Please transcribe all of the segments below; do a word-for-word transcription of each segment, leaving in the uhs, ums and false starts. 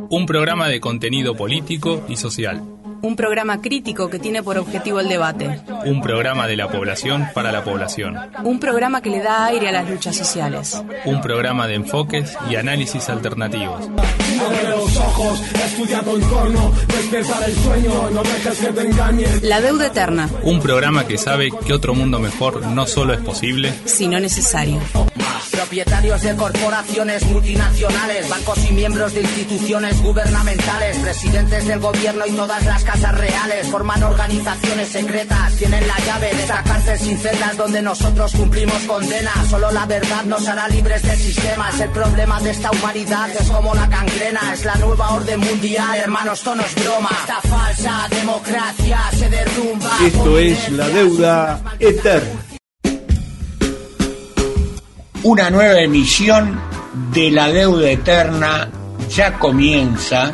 Un programa de contenido político y social. Un programa crítico que tiene por objetivo el debate. Un programa de la población para la población. Un programa que le da aire a las luchas sociales. Un programa de enfoques y análisis alternativos. La deuda eterna. Un programa que sabe que otro mundo mejor no solo es posible, sino necesario. Propietarios de corporaciones multinacionales, bancos y miembros de instituciones gubernamentales, presidentes del gobierno y todas las casas reales forman organizaciones secretas, tienen la llave de esta cárcel sin celdas donde nosotros cumplimos condena. Solo la verdad nos hará libres del sistema. Es el problema de esta humanidad, es como la gangrena, es la nueva orden mundial. Hermanos, esto no es broma. Esta falsa democracia se derrumba. Esto es la deuda eterna. Una nueva emisión de La Deuda Eterna ya comienza,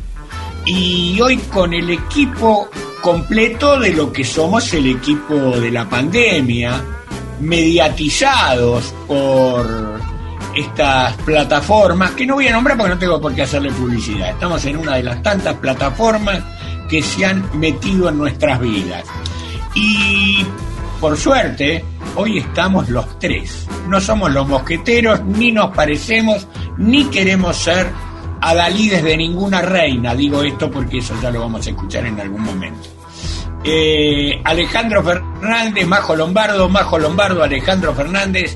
y hoy con el equipo completo de lo que somos el equipo de la pandemia, mediatizados por estas plataformas que no voy a nombrar porque no tengo por qué hacerle publicidad. Estamos en una de las tantas plataformas que se han metido en nuestras vidas, y por suerte hoy estamos los tres. No somos los mosqueteros, ni nos parecemos, ni queremos ser adalides de ninguna reina. Digo esto porque eso ya lo vamos a escuchar en algún momento. Eh, Alejandro Fernández, Majo Lombardo, Majo Lombardo, Alejandro Fernández,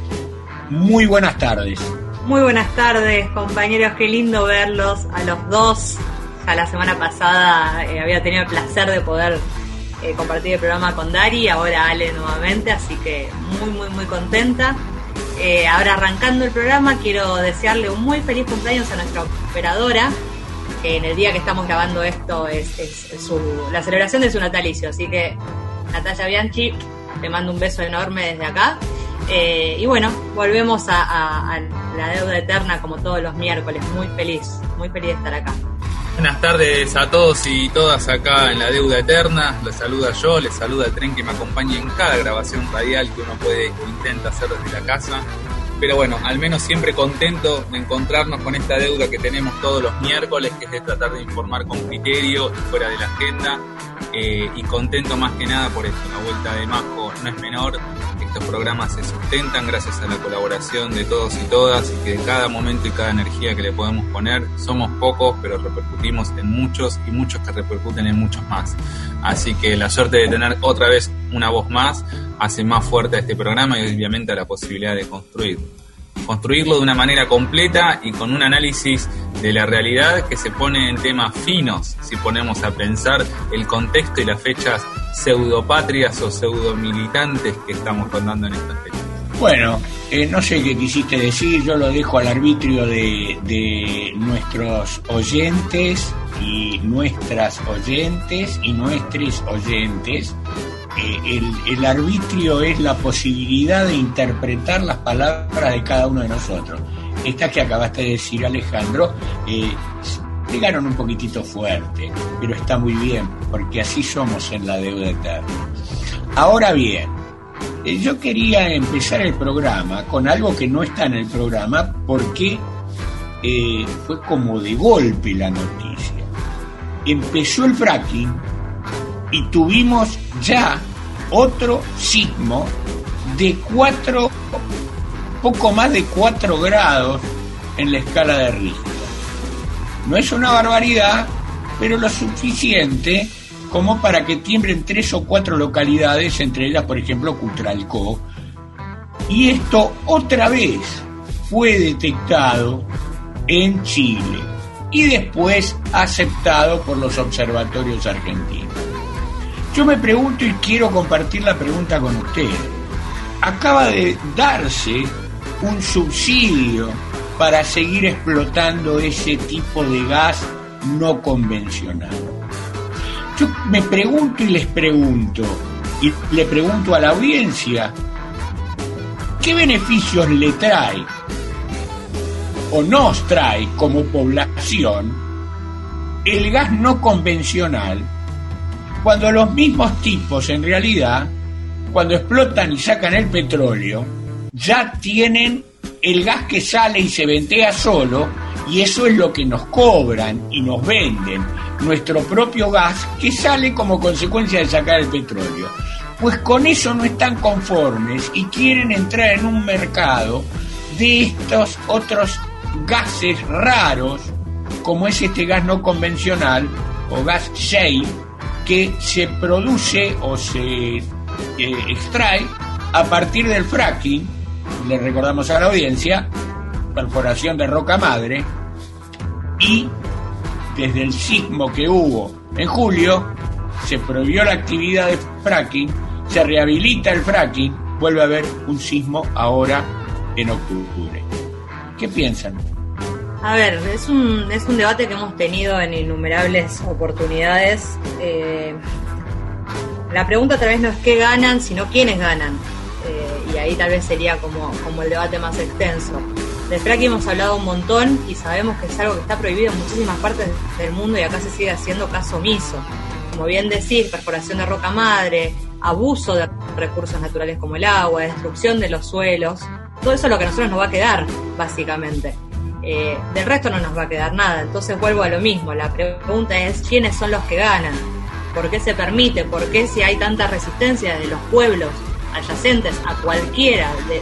muy buenas tardes. Muy buenas tardes, compañeros, qué lindo verlos a los dos. Ya la semana pasada eh, había tenido el placer de poder eh, compartir el programa con Dari, ahora Ale nuevamente, así que muy, muy, muy contenta. Eh, ahora arrancando el programa, quiero desearle un muy feliz cumpleaños a nuestra operadora. Eh, en el día que estamos grabando esto es, es, es su, la celebración de su natalicio, así que Natalia Bianchi, te mando un beso enorme desde acá. Eh, y bueno, volvemos a, a, a la deuda eterna como todos los miércoles. Muy feliz, muy feliz de estar acá. Buenas tardes a todos y todas acá en La Deuda Eterna. Les saluda yo, les saluda el tren que me acompaña en cada grabación radial que uno puede o intenta hacer desde la casa. Pero bueno, al menos siempre contento de encontrarnos con esta deuda que tenemos todos los miércoles, que es de tratar de informar con criterio y fuera de la agenda. Eh, y contento más que nada por esto, la vuelta de Majo no es menor. Estos programas se sustentan gracias a la colaboración de todos y todas, y que de cada momento y cada energía que le podemos poner, somos pocos pero repercutimos en muchos, y muchos que repercuten en muchos más. Así que la suerte de tener otra vez una voz más hace más fuerte a este programa y obviamente a la posibilidad de construirlo. Construirlo de una manera completa y con un análisis de la realidad que se pone en temas finos, si ponemos a pensar el contexto y las fechas pseudopatrias o pseudomilitantes que estamos contando en estas fechas. Bueno, eh, no sé qué quisiste decir, yo lo dejo al arbitrio de, de nuestros oyentes y nuestras oyentes y nuestros oyentes. Eh, el, el arbitrio es la posibilidad de interpretar las palabras de cada uno de nosotros. Estas que acabaste de decir, Alejandro, eh, pegaron un poquitito fuerte, pero está muy bien, porque así somos en La Deuda Eterna. Ahora bien, eh, yo quería empezar el programa con algo que no está en el programa, porque eh, fue como de golpe la noticia. Empezó el fracking y tuvimos ya otro sismo de cuatro, poco más de cuatro grados en la escala de Richter. No es una barbaridad, pero lo suficiente como para que tiemblen tres o cuatro localidades, entre ellas, por ejemplo, Cutralcó. Y esto otra vez fue detectado en Chile y después aceptado por los observatorios argentinos. Yo me pregunto, y quiero compartir la pregunta con ustedes, acaba de darse un subsidio para seguir explotando ese tipo de gas no convencional. Yo me pregunto y les pregunto, y le pregunto a la audiencia, ¿qué beneficios le trae o nos trae como población el gas no convencional, cuando los mismos tipos en realidad, cuando explotan y sacan el petróleo, ya tienen el gas que sale y se ventea solo Y eso es lo que nos cobran y nos venden, nuestro propio gas que sale como consecuencia de sacar el petróleo. Pues con eso no están conformes y quieren entrar en un mercado de estos otros gases raros, como es este gas no convencional o gas shale, que se produce o se eh, extrae a partir del fracking. Le recordamos a la audiencia, perforación de roca madre, y desde el sismo que hubo en julio se prohibió la actividad de fracking, se rehabilita el fracking, vuelve a haber un sismo ahora en octubre. ¿Qué piensan? A ver, es un, es un debate que hemos tenido en innumerables oportunidades. Eh, la pregunta tal vez no es qué ganan, sino quiénes ganan. Eh, y ahí tal vez sería como, como el debate más extenso. Del fracking hemos hablado un montón y sabemos que es algo que está prohibido en muchísimas partes del mundo y acá se sigue haciendo caso omiso. Como bien decís, perforación de roca madre, abuso de recursos naturales como el agua, destrucción de los suelos, todo eso es lo que a nosotros nos va a quedar, básicamente. Eh, del resto no nos va a quedar nada. Entonces vuelvo a lo mismo, la pregunta es ¿quiénes son los que ganan? ¿Por qué se permite? ¿Por qué si hay tanta resistencia de los pueblos adyacentes a cualquiera de,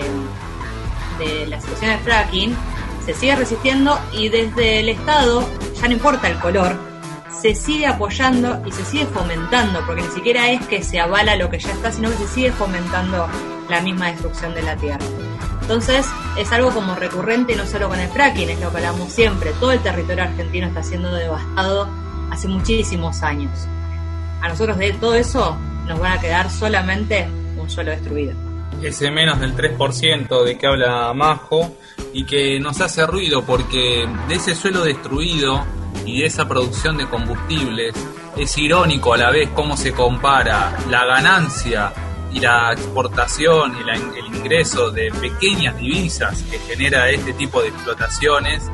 de, de la situación de fracking, se sigue resistiendo y desde el Estado, ya no importa el color, se sigue apoyando y se sigue fomentando, porque ni siquiera es que se avala lo que ya está, sino que se sigue fomentando la misma destrucción de la tierra? Entonces es algo como recurrente, no solo con el fracking, es lo que hablamos siempre. Todo el territorio argentino está siendo devastado hace muchísimos años. A nosotros de todo eso nos van a quedar solamente un suelo destruido. Ese menos del tres por ciento de que habla Majo y que nos hace ruido porque de ese suelo destruido y de esa producción de combustibles es irónico a la vez cómo se compara la ganancia y la exportación y la, el ingreso de pequeñas divisas que genera este tipo de explotaciones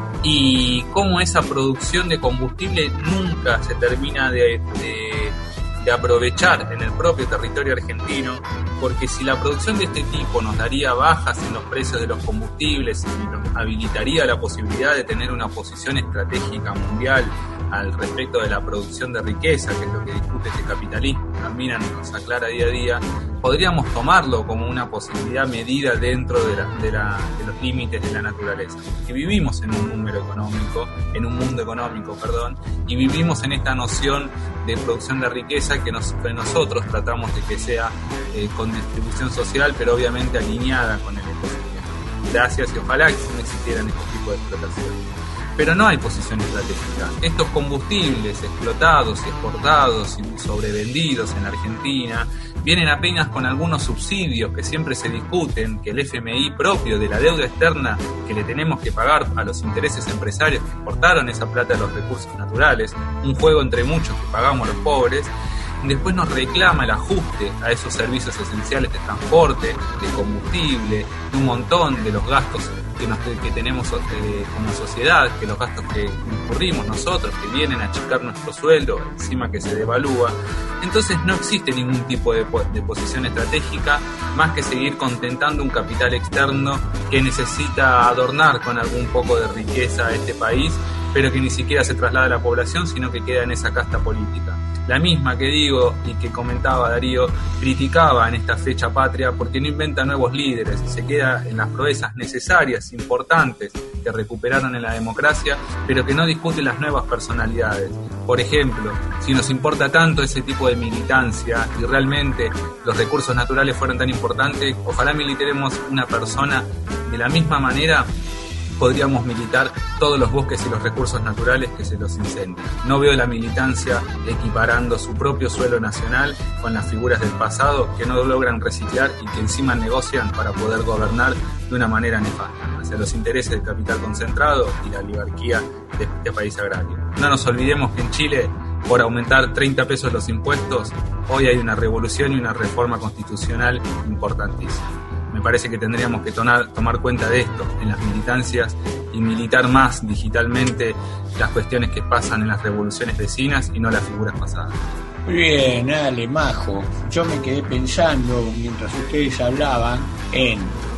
y cómo esa producción de combustible nunca se termina de, de, de aprovechar en el propio territorio argentino, porque si la producción de este tipo nos daría bajas en los precios de los combustibles y nos habilitaría la posibilidad de tener una posición estratégica mundial al respecto de la producción de riqueza, que es lo que discute este capitalismo, Carmina nos aclara día a día, podríamos tomarlo como una posibilidad medida dentro de, la, de, la, de los límites de la naturaleza. Que vivimos en un número económico, en un mundo económico, perdón, y vivimos en esta noción de producción de riqueza que, nos, que nosotros tratamos de que sea eh, con distribución social, pero obviamente alineada con el ecosistema. Gracias y ojalá que no existieran este tipo de explotación. Pero no hay posición estratégica. Estos combustibles explotados y exportados y sobrevendidos en Argentina vienen apenas con algunos subsidios que siempre se discuten, que el F M I propio de la deuda externa que le tenemos que pagar a los intereses empresarios que exportaron esa plata de los recursos naturales, un juego entre muchos que pagamos los pobres. Después nos reclama el ajuste a esos servicios esenciales de transporte, de combustible, de un montón de los gastos que, nos, que tenemos eh, como sociedad, que los gastos que incurrimos nosotros, que vienen a achicar nuestro sueldo, encima que se devalúa. Entonces no existe ningún tipo de, de posición estratégica más que seguir contentando un capital externo que necesita adornar con algún poco de riqueza a este país, pero que ni siquiera se traslada a la población, sino que queda en esa casta política. La misma que digo y que comentaba Darío, criticaba en esta fecha patria porque no inventa nuevos líderes, se queda en las proezas necesarias, importantes, que recuperaron en la democracia, pero que no discute las nuevas personalidades. Por ejemplo, si nos importa tanto ese tipo de militancia y realmente los recursos naturales fueran tan importantes, ojalá militemos una persona de la misma manera. Podríamos militar todos los bosques y los recursos naturales que se los incendian. No veo la militancia equiparando su propio suelo nacional con las figuras del pasado que no logran reciclar y que encima negocian para poder gobernar de una manera nefasta, hacia los intereses del capital concentrado y la oligarquía de este país agrario. No nos olvidemos que en Chile, por aumentar treinta pesos los impuestos, hoy hay una revolución y una reforma constitucional importantísima. Me parece que tendríamos que tomar, tomar cuenta de esto en las militancias y militar más digitalmente las cuestiones que pasan en las revoluciones vecinas y no las figuras pasadas. Muy bien, Ale, Majo. Yo me quedé pensando mientras ustedes hablaban en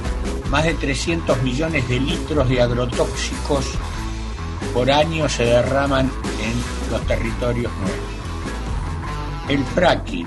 más de trescientos millones de litros de agrotóxicos por año se derraman en los territorios nuestros. El fracking,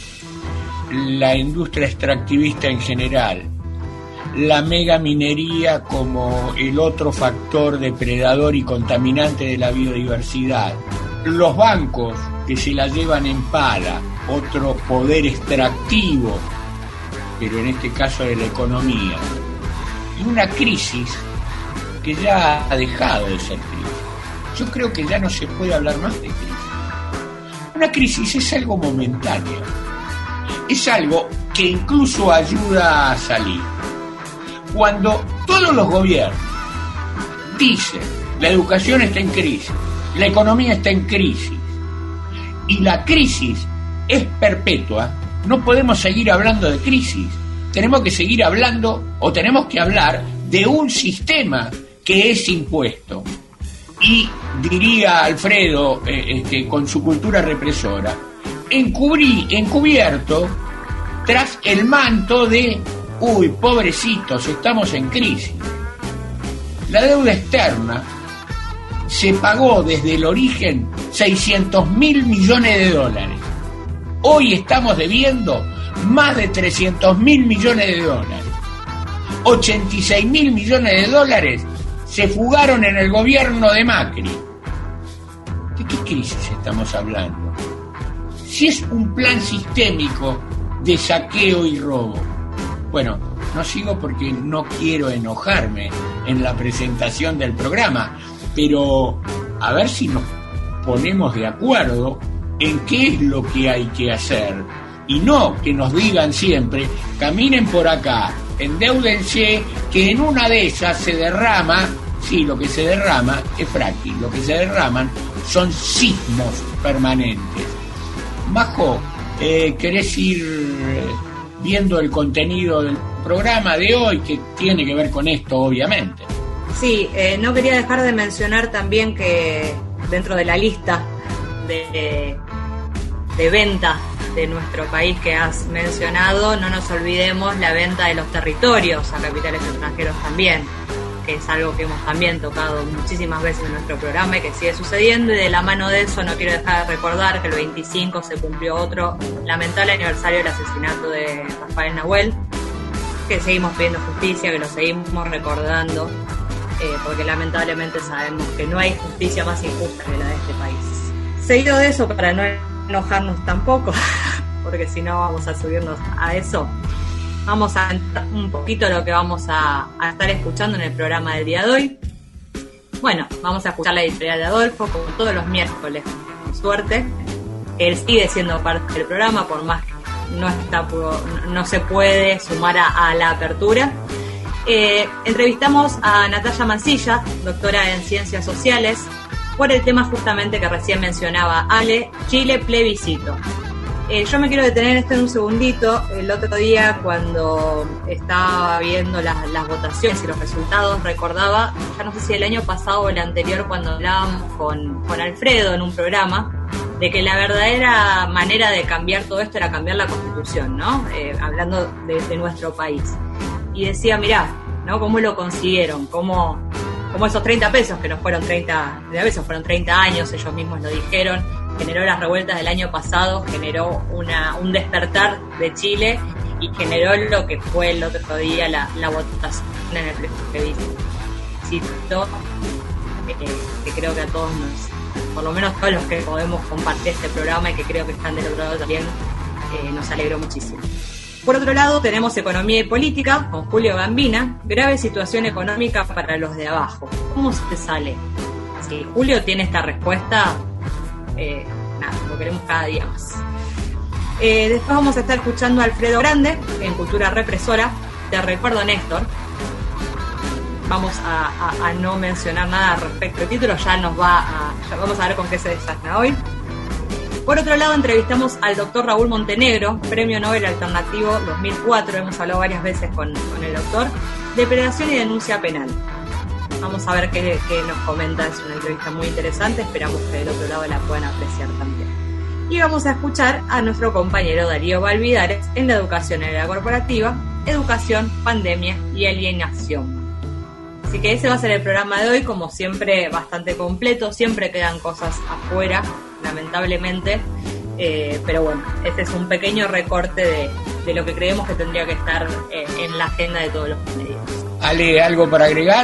la industria extractivista en general, la megaminería como el otro factor depredador y contaminante de la biodiversidad, los bancos que se la llevan en pala, otro poder extractivo, pero en este caso de la economía, y una crisis que ya ha dejado de ser crisis. Yo creo que ya no se puede hablar más de crisis. Una crisis es algo momentáneo, es algo que incluso ayuda a salir. Cuando todos los gobiernos dicen la educación está en crisis, la economía está en crisis y la crisis es perpetua, no podemos seguir hablando de crisis. Tenemos que seguir hablando o tenemos que hablar de un sistema que es impuesto. Y diría Alfredo, eh, este, con su cultura represora, encubrí, encubierto tras el manto de uy, pobrecitos, estamos en crisis. La deuda externa se pagó desde el origen seiscientos mil millones de dólares. Hoy estamos debiendo más de trescientos mil millones de dólares. ochenta y seis mil millones de dólares se fugaron en el gobierno de Macri. ¿De qué crisis estamos hablando? Si es un plan sistémico de saqueo y robo. Bueno, no sigo porque no quiero enojarme en la presentación del programa, pero a ver si nos ponemos de acuerdo en qué es lo que hay que hacer. Y no que nos digan siempre, caminen por acá, endéudense, que en una de esas se derrama, sí, lo que se derrama es fracking, lo que se derraman son sismos permanentes. Majo, eh, ¿querés ir viendo el contenido del programa de hoy, que tiene que ver con esto, obviamente? Sí, eh, no quería dejar de mencionar también que dentro de la lista de, de venta de nuestro país que has mencionado, no nos olvidemos la venta de los territorios a capitales extranjeros también, que es algo que hemos también tocado muchísimas veces en nuestro programa y que sigue sucediendo, y de la mano de eso no quiero dejar de recordar que el veinticinco se cumplió otro lamentable aniversario del asesinato de Rafael Nahuel, que seguimos pidiendo justicia, que lo seguimos recordando, eh, porque lamentablemente sabemos que no hay justicia más injusta que la de este país. Seguido de eso, para no enojarnos tampoco, porque si no vamos a subirnos a eso, vamos a entrar un poquito lo que vamos a, a estar escuchando en el programa del día de hoy. Bueno, vamos a escuchar la editorial de Adolfo, como todos los miércoles, con suerte. Él sigue siendo parte del programa, por más que no, está, no se puede sumar a, a la apertura. Eh, entrevistamos a Natalia Mancilla, doctora en Ciencias Sociales, por el tema justamente que recién mencionaba Ale, Chile plebiscito. Eh, yo me quiero detener esto en un segundito. El otro día, cuando estaba viendo las, las votaciones y los resultados, recordaba, ya no sé si el año pasado o el anterior, cuando hablábamos con, con Alfredo en un programa, de que la verdadera manera de cambiar todo esto era cambiar la Constitución, ¿no? Eh, hablando de, de nuestro país. Y decía, mirá, ¿no? ¿Cómo lo consiguieron? ¿Cómo, cómo esos treinta pesos, que no fueron treinta pesos, fueron treinta años, ellos mismos lo dijeron, generó las revueltas del año pasado, generó una, un despertar de Chile y generó lo que fue el otro día la, la votación en el plebiscito, eh, que creo que a todos nos, por lo menos todos los que podemos compartir este programa y que creo que están del otro lado también, eh, nos alegró muchísimo. Por otro lado, tenemos Economía y Política con Julio Gambina, grave situación económica para los de abajo. ¿Cómo se sale? Si Julio tiene esta respuesta, Eh, nada, lo queremos cada día más. Eh, después vamos a estar escuchando a Alfredo Grande en Cultura Represora. Te recuerdo, Néstor, vamos a, a, a no mencionar nada respecto al título, ya nos va a, ya vamos a ver con qué se desasna hoy. Por otro lado, entrevistamos al doctor Raúl Montenegro, Premio Nobel Alternativo dos mil cuatro, hemos hablado varias veces con, con el doctor, Depredación y Denuncia Penal. Vamos a ver qué, qué nos comenta, es una entrevista muy interesante, esperamos que del otro lado la puedan apreciar también. Y vamos a escuchar a nuestro compañero Darío Valvidares en la educación en la corporativa, educación, pandemia y alienación. Así que ese va a ser el programa de hoy, como siempre bastante completo, siempre quedan cosas afuera, lamentablemente, eh, pero bueno, este es un pequeño recorte de, de lo que creemos que tendría que estar eh, en la agenda de todos los medios. Ale, ¿algo para agregar?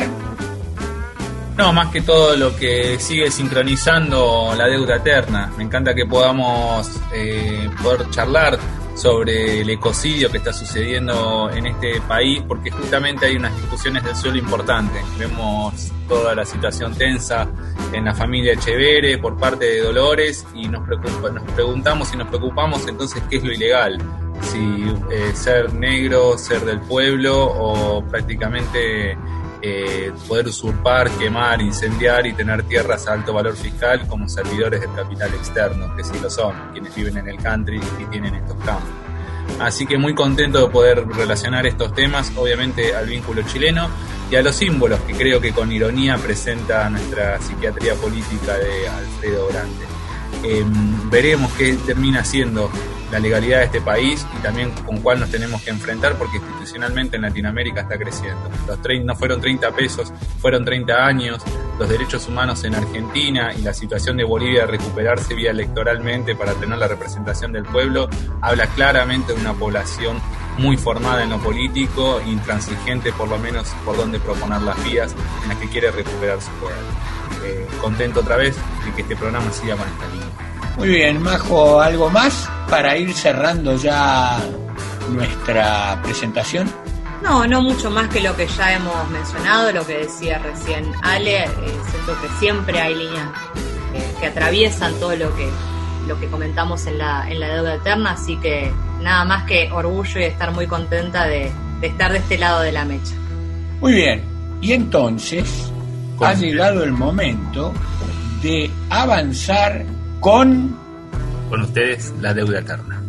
No, más que todo lo que sigue sincronizando la deuda eterna. Me encanta que podamos eh, poder charlar sobre el ecocidio que está sucediendo en este país, porque justamente hay unas discusiones del suelo importantes. Vemos toda la situación tensa en la familia Echeverre por parte de Dolores y nos, preocupa, nos preguntamos y nos preocupamos entonces qué es lo ilegal. Si eh, ser negro, ser del pueblo o prácticamente eh, poder usurpar, quemar, incendiar y tener tierras a alto valor fiscal como servidores del capital externo, que sí lo son, quienes viven en el country y tienen estos campos. Así que muy contento de poder relacionar estos temas, obviamente al vínculo chileno y a los símbolos que creo que con ironía presenta nuestra psiquiatría política de Alfredo Grande. Eh, veremos qué termina siendo la legalidad de este país y también con cuál nos tenemos que enfrentar, porque institucionalmente en Latinoamérica está creciendo. Los treinta, no fueron treinta pesos, fueron treinta años. Los derechos humanos en Argentina y la situación de Bolivia de recuperarse vía electoralmente para tener la representación del pueblo habla claramente de una población muy formada en lo político, intransigente por lo menos por donde proponer las vías en las que quiere recuperar su poder. Eh, contento otra vez de que este programa siga con esta línea. Muy bien, Majo, ¿algo más para ir cerrando ya nuestra presentación? No, no mucho más que lo que ya hemos mencionado, lo que decía recién Ale. Eh, siento que siempre hay líneas que, que atraviesan todo lo que lo que comentamos en la en la deuda eterna, así que nada más que orgullo y estar muy contenta de, de estar de este lado de la mecha. Muy bien, y entonces ha llegado el momento de avanzar con... Con ustedes, la deuda eterna.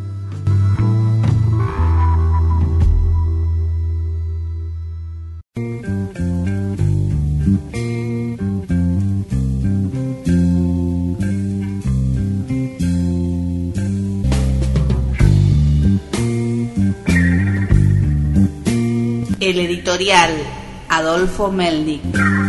El editorial Adolfo Melnik.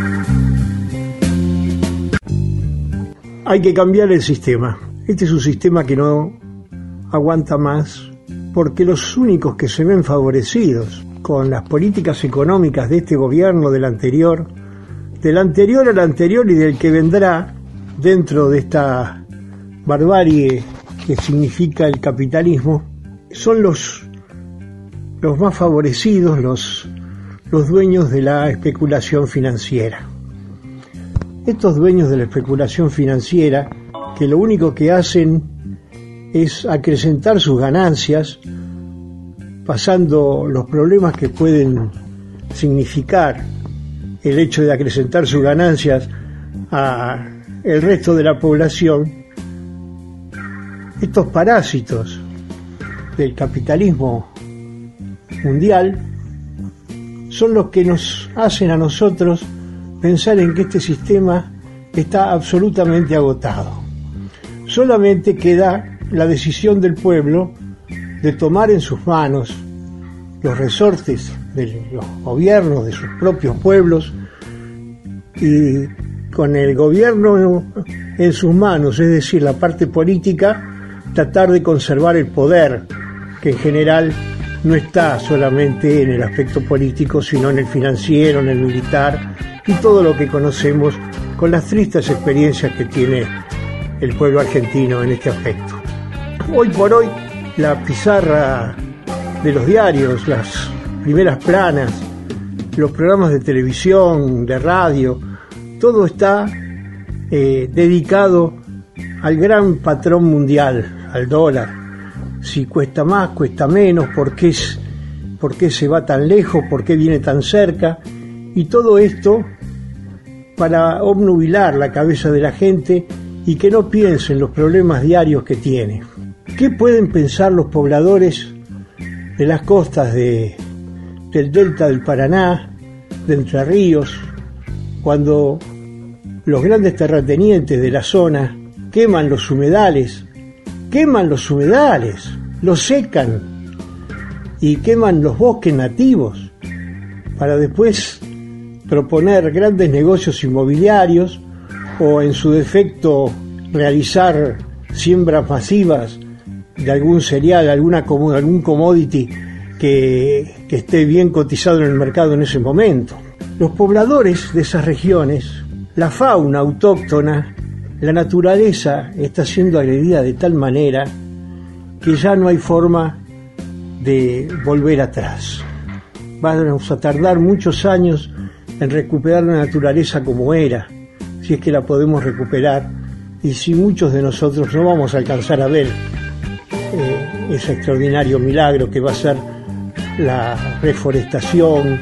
Hay que cambiar el sistema. Este es un sistema que no aguanta más, porque los únicos que se ven favorecidos con las políticas económicas de este gobierno, del anterior, del anterior al anterior y del que vendrá dentro de esta barbarie que significa el capitalismo, son los, los más favorecidos, los, los dueños de la especulación financiera. Estos dueños de la especulación financiera, que lo único que hacen es acrecentar sus ganancias, pasando los problemas que pueden significar el hecho de acrecentar sus ganancias a el resto de la población. Estos parásitos del capitalismo mundial son los que nos hacen a nosotros pensar en que este sistema está absolutamente agotado. Solamente queda la decisión del pueblo de tomar en sus manos los resortes de los gobiernos de sus propios pueblos y con el gobierno en sus manos, es decir, la parte política, tratar de conservar el poder, que en general no está solamente en el aspecto político, sino en el financiero, en el militar y todo lo que conocemos con las tristes experiencias que tiene el pueblo argentino en este aspecto. Hoy por hoy, la pizarra de los diarios, las primeras planas, los programas de televisión, de radio, todo está eh, dedicado al gran patrón mundial, al dólar. Si cuesta más, cuesta menos, ¿por qué, es, por qué se va tan lejos? ¿Por qué viene tan cerca? Y todo esto para obnubilar la cabeza de la gente y que no piense en los problemas diarios que tiene. ¿Qué pueden pensar los pobladores de las costas de, del delta del Paraná, de Entre Ríos, cuando los grandes terratenientes de la zona queman los humedales, queman los humedales, los secan, y queman los bosques nativos para después proponer grandes negocios inmobiliarios o, en su defecto, realizar siembras masivas de algún cereal, alguna, algún commodity que, que esté bien cotizado en el mercado en ese momento. Los pobladores de esas regiones, la fauna autóctona, la naturaleza está siendo agredida de tal manera que ya no hay forma de volver atrás. Vamos a tardar muchos años en recuperar la naturaleza como era, si es que la podemos recuperar, y si muchos de nosotros no vamos a alcanzar a ver eh, ese extraordinario milagro que va a ser la reforestación,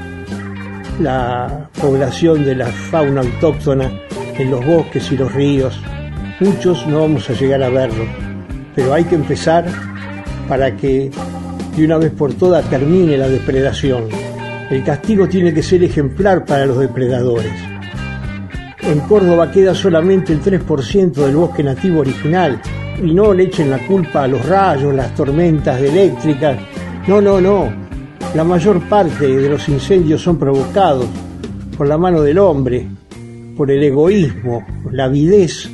la población de la fauna autóctona en los bosques y los ríos. Muchos no vamos a llegar a verlo, pero hay que empezar para que de una vez por todas termine la depredación. El castigo tiene que ser ejemplar para los depredadores. En Córdoba queda solamente el tres por ciento del bosque nativo original, y no le echen la culpa a los rayos, las tormentas eléctricas. No, no, no. La mayor parte de los incendios son provocados por la mano del hombre, por el egoísmo, la avidez,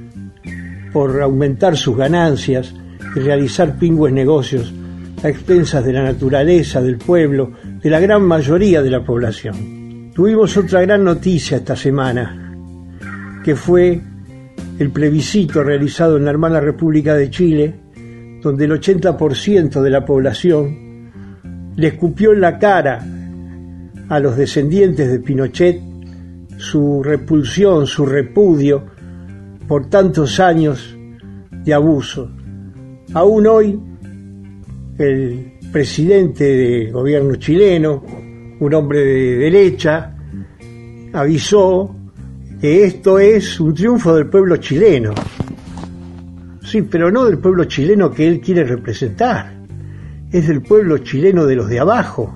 por aumentar sus ganancias y realizar pingües negocios a expensas de la naturaleza, del pueblo, de la gran mayoría de la población. Tuvimos otra gran noticia esta semana, que fue el plebiscito realizado en la hermana República de Chile, donde el ochenta por ciento de la población le escupió en la cara a los descendientes de Pinochet su repulsión, su repudio por tantos años de abuso. Aún hoy, el presidente del gobierno chileno, un hombre de derecha, avisó que esto es un triunfo del pueblo chileno. Sí, pero no del pueblo chileno que él quiere representar. Es del pueblo chileno de los de abajo.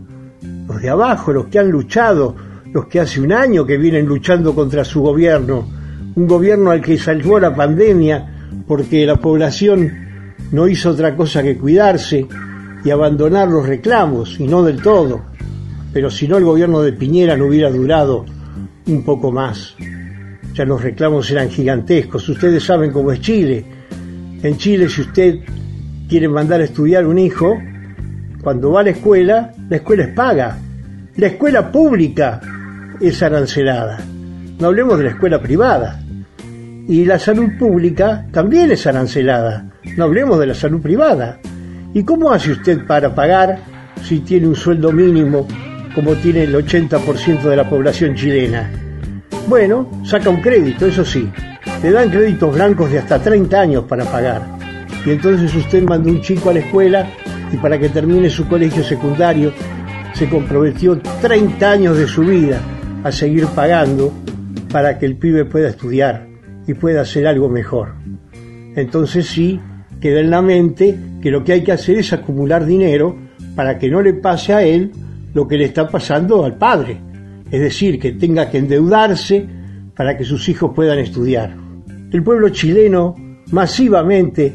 Los de abajo, los que han luchado, los que hace un año que vienen luchando contra su gobierno. Un gobierno al que salvó la pandemia porque la población no hizo otra cosa que cuidarse y abandonar los reclamos, y no del todo. Pero si no, el gobierno de Piñera no hubiera durado un poco más. Ya los reclamos eran gigantescos. Ustedes saben cómo es Chile. En Chile, si usted quiere mandar a estudiar un hijo, cuando va a la escuela, la escuela es paga. La escuela pública es arancelada. No hablemos de la escuela privada. Y la salud pública también es arancelada. No hablemos de la salud privada. ¿Y cómo hace usted para pagar si tiene un sueldo mínimo como tiene el ochenta por ciento de la población chilena? Bueno, saca un crédito, eso sí. Le dan créditos blancos de hasta treinta años para pagar. Y entonces usted manda un chico a la escuela y para que termine su colegio secundario se comprometió treinta años de su vida a seguir pagando para que el pibe pueda estudiar y pueda hacer algo mejor. Entonces sí, queda en la mente que lo que hay que hacer es acumular dinero para que no le pase a él lo que le está pasando al padre. Es decir, que tenga que endeudarse para que sus hijos puedan estudiar. El pueblo chileno masivamente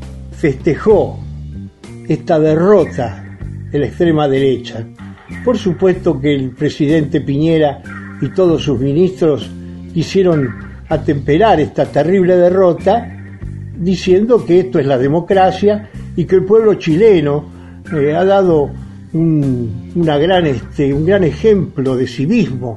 festejó esta derrota de la extrema derecha. Por supuesto que el presidente Piñera y todos sus ministros quisieron atemperar esta terrible derrota diciendo que esto es la democracia y que el pueblo chileno eh, ha dado un, una gran, este, un gran ejemplo de civismo,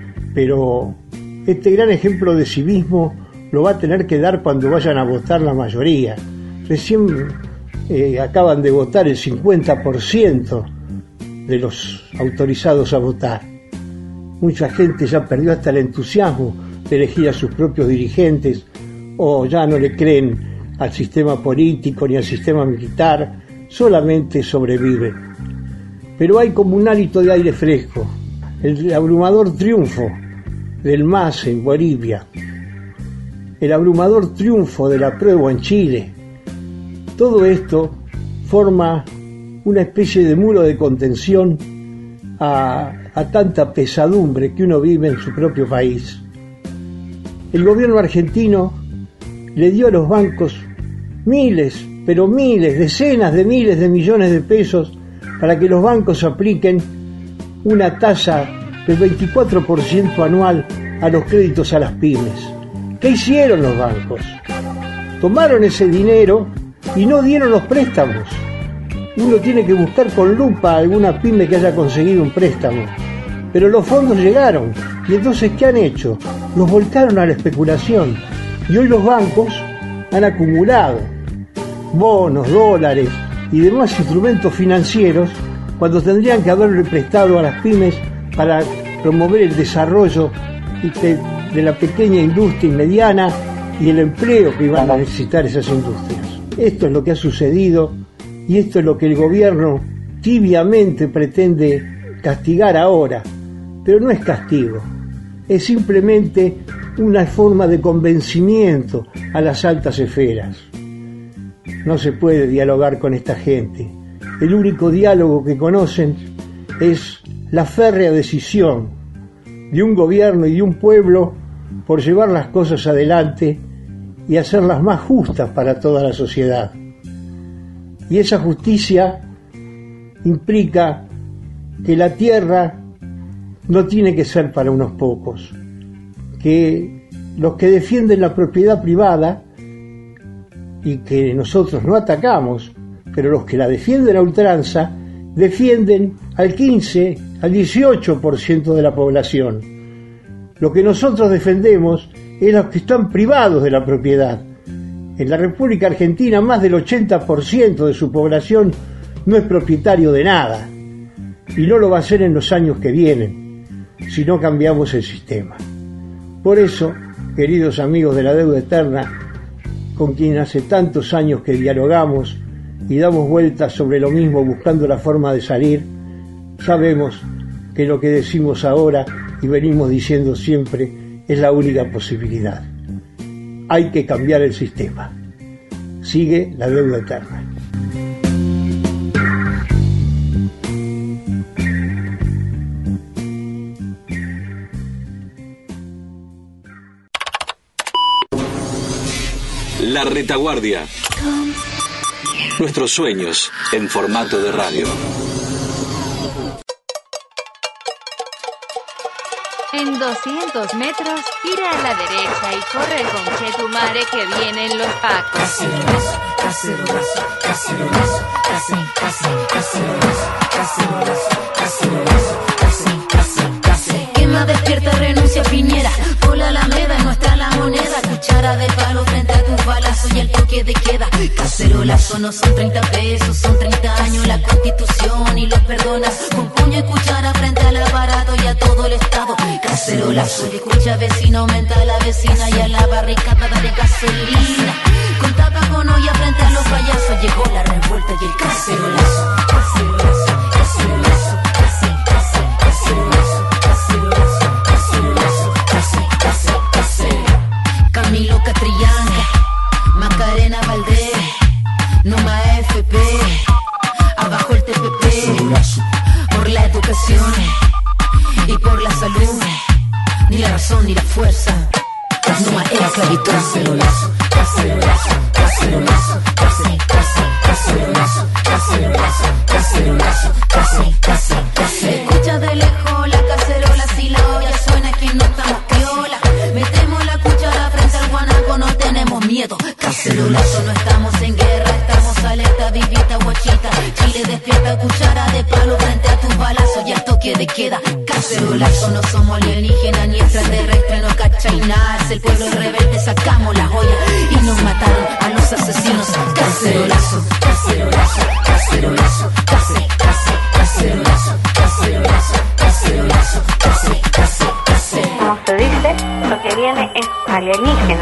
pero este gran ejemplo de civismo lo va a tener que dar cuando vayan a votar la mayoría. Recién eh, acaban de votar el cincuenta por ciento de los autorizados a votar. Mucha gente ya perdió hasta el entusiasmo de elegir a sus propios dirigentes, o ya no le creen al sistema político ni al sistema militar, solamente sobreviven. Pero hay como un hálito de aire fresco, el abrumador triunfo del M A S en Bolivia, el abrumador triunfo del apruebo en Chile. Todo esto forma una especie de muro de contención a, a tanta pesadumbre que uno vive en su propio país. El gobierno argentino le dio a los bancos miles, pero miles, decenas de miles de millones de pesos para que los bancos apliquen una tasa del veinticuatro por ciento anual a los créditos a las pymes. ¿Qué hicieron los bancos? Tomaron ese dinero y no dieron los préstamos. Uno tiene que buscar con lupa a alguna pyme que haya conseguido un préstamo. Pero los fondos llegaron. Y entonces, ¿qué han hecho? Los volcaron a la especulación. Y hoy los bancos han acumulado bonos, dólares y demás instrumentos financieros cuando tendrían que haberle prestado a las pymes para promover el desarrollo de, de la pequeña industria y mediana y el empleo que iban a necesitar esas industrias. Esto es lo que ha sucedido y esto es lo que el gobierno tibiamente pretende castigar ahora, pero no es castigo, es simplemente una forma de convencimiento a las altas esferas. No se puede dialogar con esta gente. El único diálogo que conocen es la férrea decisión de un gobierno y de un pueblo por llevar las cosas adelante y hacerlas más justas para toda la sociedad. Y esa justicia implica que la tierra no tiene que ser para unos pocos, que los que defienden la propiedad privada y que nosotros no atacamos, pero los que la defienden a ultranza, defienden al quince, al dieciocho por ciento de la población. Lo que nosotros defendemos es los que están privados de la propiedad. En la República Argentina más del ochenta por ciento de su población no es propietario de nada y no lo va a ser en los años que vienen si no cambiamos el sistema. Por eso, queridos amigos de la deuda eterna, con quien hace tantos años que dialogamos y damos vueltas sobre lo mismo buscando la forma de salir, sabemos que lo que decimos ahora y venimos diciendo siempre es la única posibilidad. Hay que cambiar el sistema. Sigue la deuda eterna. La Retaguardia. Nuestros sueños en formato de radio. En doscientos metros, gira a la derecha y corre con Chetumare que vienen los pacos. Cacerolazo, cacerolazo, cacerolazo, cacerolazo, cacerolazo, cacerolazo, cacerolazo, cacerolazo, cacerolazo. Quema, despierta, renuncia, Piñera. Por la Alameda, no está la moneda. Cuchara de palo frente a tus balazos y el toque de queda. Cacerolazo no son treinta pesos, son treinta años la Constitución y los perdonas. Con puño y cuchara frente al aparato y a todo el Estado. Cacerolazo, escucha vecino, aumenta la vecina y a la barricada de gasolina. Con tapa con olla frente a los payasos llegó la revuelta y el cacerolazo. Cacerolazo, cacerolazo, cacerolazo, cacerolazo, cacerolazo, cacerolazo, cacerolazo, cacerolazo. Camilo Catrillán, Macarena Valdés, Noma F P, abajo el T P P, por la educación y por la salud, ni la razón ni la fuerza, Noma es esclavitud. Cacerolazo, cacerolazo, cacerolazo, cacerolazo, cacerolazo, cacerolazo, cacerolazo, cacerolazo, cacerolazo. Escucha de lejos la cacerola, si la olla suena que no estamos piola. Metemos la cuchara frente al guanaco, no tenemos miedo. Cacerolazo, no estamos en guerra, estamos alerta, vivita, guachita. Chile despierta, cuchara de palo frente a tus balazos y al toque de queda. Cacerolazo, no somos alienígenas ni extraterrestres, no cachai nada. Es el pueblo rebelde, sacamos la joya y nos mataron a los asesinos. Cacerolazo, cacerolazo, cacerolazo, cacerolazo, cacerolazo, cacerolazo, cacerolazo, cacerolazo, cacerolazo. Como se dice, lo que viene es alienígena.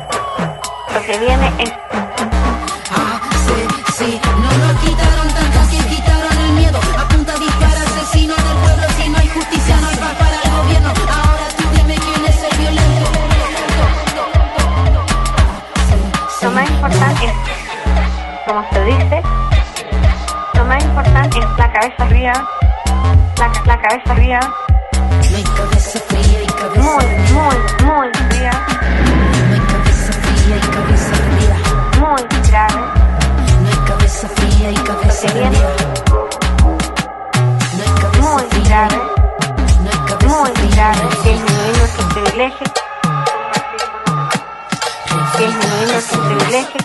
Lo que viene es... Ah, sí, sí, no nos quitaron tanto que quitaron el miedo. Apunta, dispara, asesino del pueblo. Si no hay justicia, no hay paz para el gobierno. Ahora tú dime quién es el violento. Lo más importante es, como se dice, lo más importante es la cabeza fría, la, la cabeza fría, no hay cabeza fría y cabeza muy, fría. muy, muy fría, no hay cabeza fría y cabeza fría, muy grave, no hay cabeza fría y cabeza lo que viene fría. que disminuyendo sus privilegios.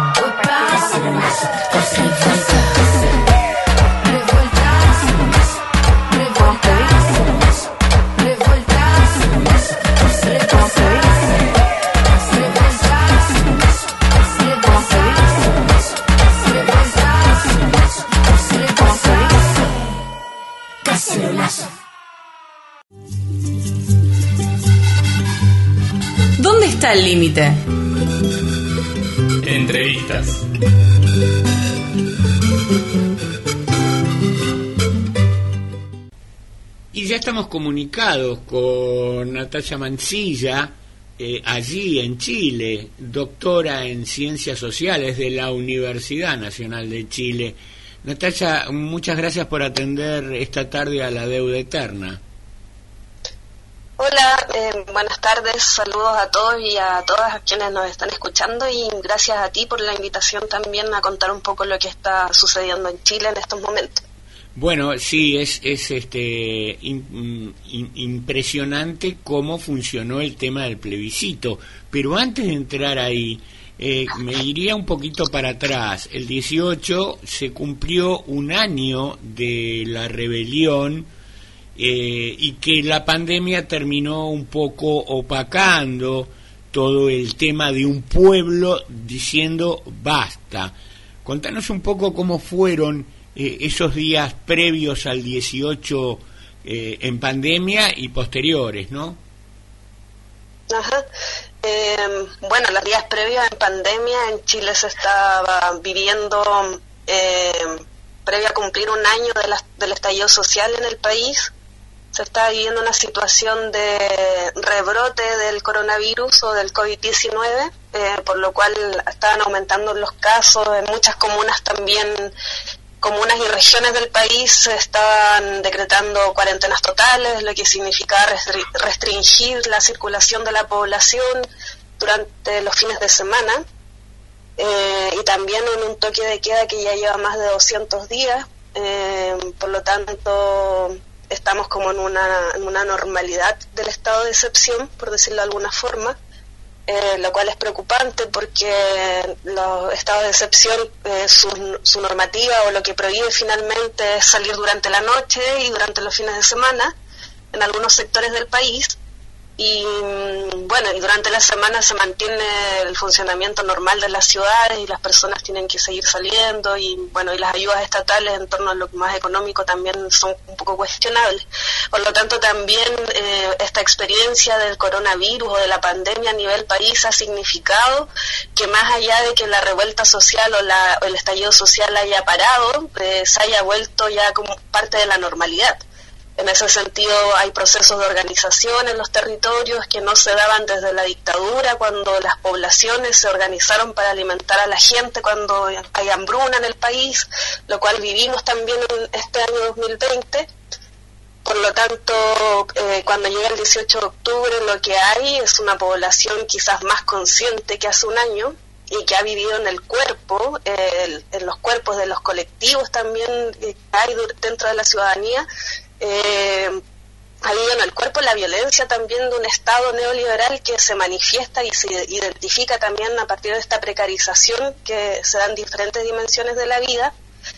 ¿Dónde está el límite? Entrevistas. Y ya estamos comunicados con Natalia Mancilla, eh, allí en Chile, doctora en Ciencias Sociales de la Universidad Nacional de Chile. Natalia, muchas gracias por atender esta tarde a La Deuda Eterna. Hola, eh, buenas tardes, saludos a todos y a todas quienes nos están escuchando y gracias a ti por la invitación también a contar un poco lo que está sucediendo en Chile en estos momentos. Bueno, sí, es, es este in, in, impresionante cómo funcionó el tema del plebiscito, pero antes de entrar ahí, eh, me iría un poquito para atrás. El dieciocho se cumplió un año de la rebelión, Eh, y que la pandemia terminó un poco opacando todo el tema de un pueblo diciendo basta. Contanos un poco cómo fueron eh, esos días previos al dieciocho eh, en pandemia y posteriores, ¿no? Ajá. Eh, bueno, los días previos en pandemia en Chile se estaba viviendo, eh, previo a cumplir un año de la, del estallido social en el país, se está viviendo una situación de rebrote del coronavirus o del COVID diecinueve, eh, por lo cual estaban aumentando los casos. En muchas comunas también, comunas y regiones del país, se estaban decretando cuarentenas totales, lo que significaba restri- restringir la circulación de la población durante los fines de semana, eh, y también en un toque de queda que ya lleva más de doscientos días, eh, por lo tanto estamos como en una, en una normalidad del estado de excepción, por decirlo de alguna forma, eh, lo cual es preocupante porque los estados de excepción, eh, su, su normativa o lo que prohíbe finalmente es salir durante la noche y durante los fines de semana en algunos sectores del país. Y bueno, y durante la semana se mantiene el funcionamiento normal de las ciudades y las personas tienen que seguir saliendo, y bueno, y las ayudas estatales en torno a lo más económico también son un poco cuestionables. Por lo tanto, también eh, esta experiencia del coronavirus o de la pandemia a nivel país ha significado que más allá de que la revuelta social o, la, o el estallido social haya parado, eh, se haya vuelto ya como parte de la normalidad. En ese sentido, hay procesos de organización en los territorios que no se daban desde la dictadura, cuando las poblaciones se organizaron para alimentar a la gente cuando hay hambruna en el país, lo cual vivimos también en este año dos mil veinte. Por lo tanto, eh, cuando llega el dieciocho de octubre, lo que hay es una población quizás más consciente que hace un año y que ha vivido en el cuerpo, eh, en los cuerpos de los colectivos también que hay dentro de la ciudadanía. Eh, ha habido en el cuerpo la violencia también de un Estado neoliberal que se manifiesta y se identifica también a partir de esta precarización que se da en diferentes dimensiones de la vida,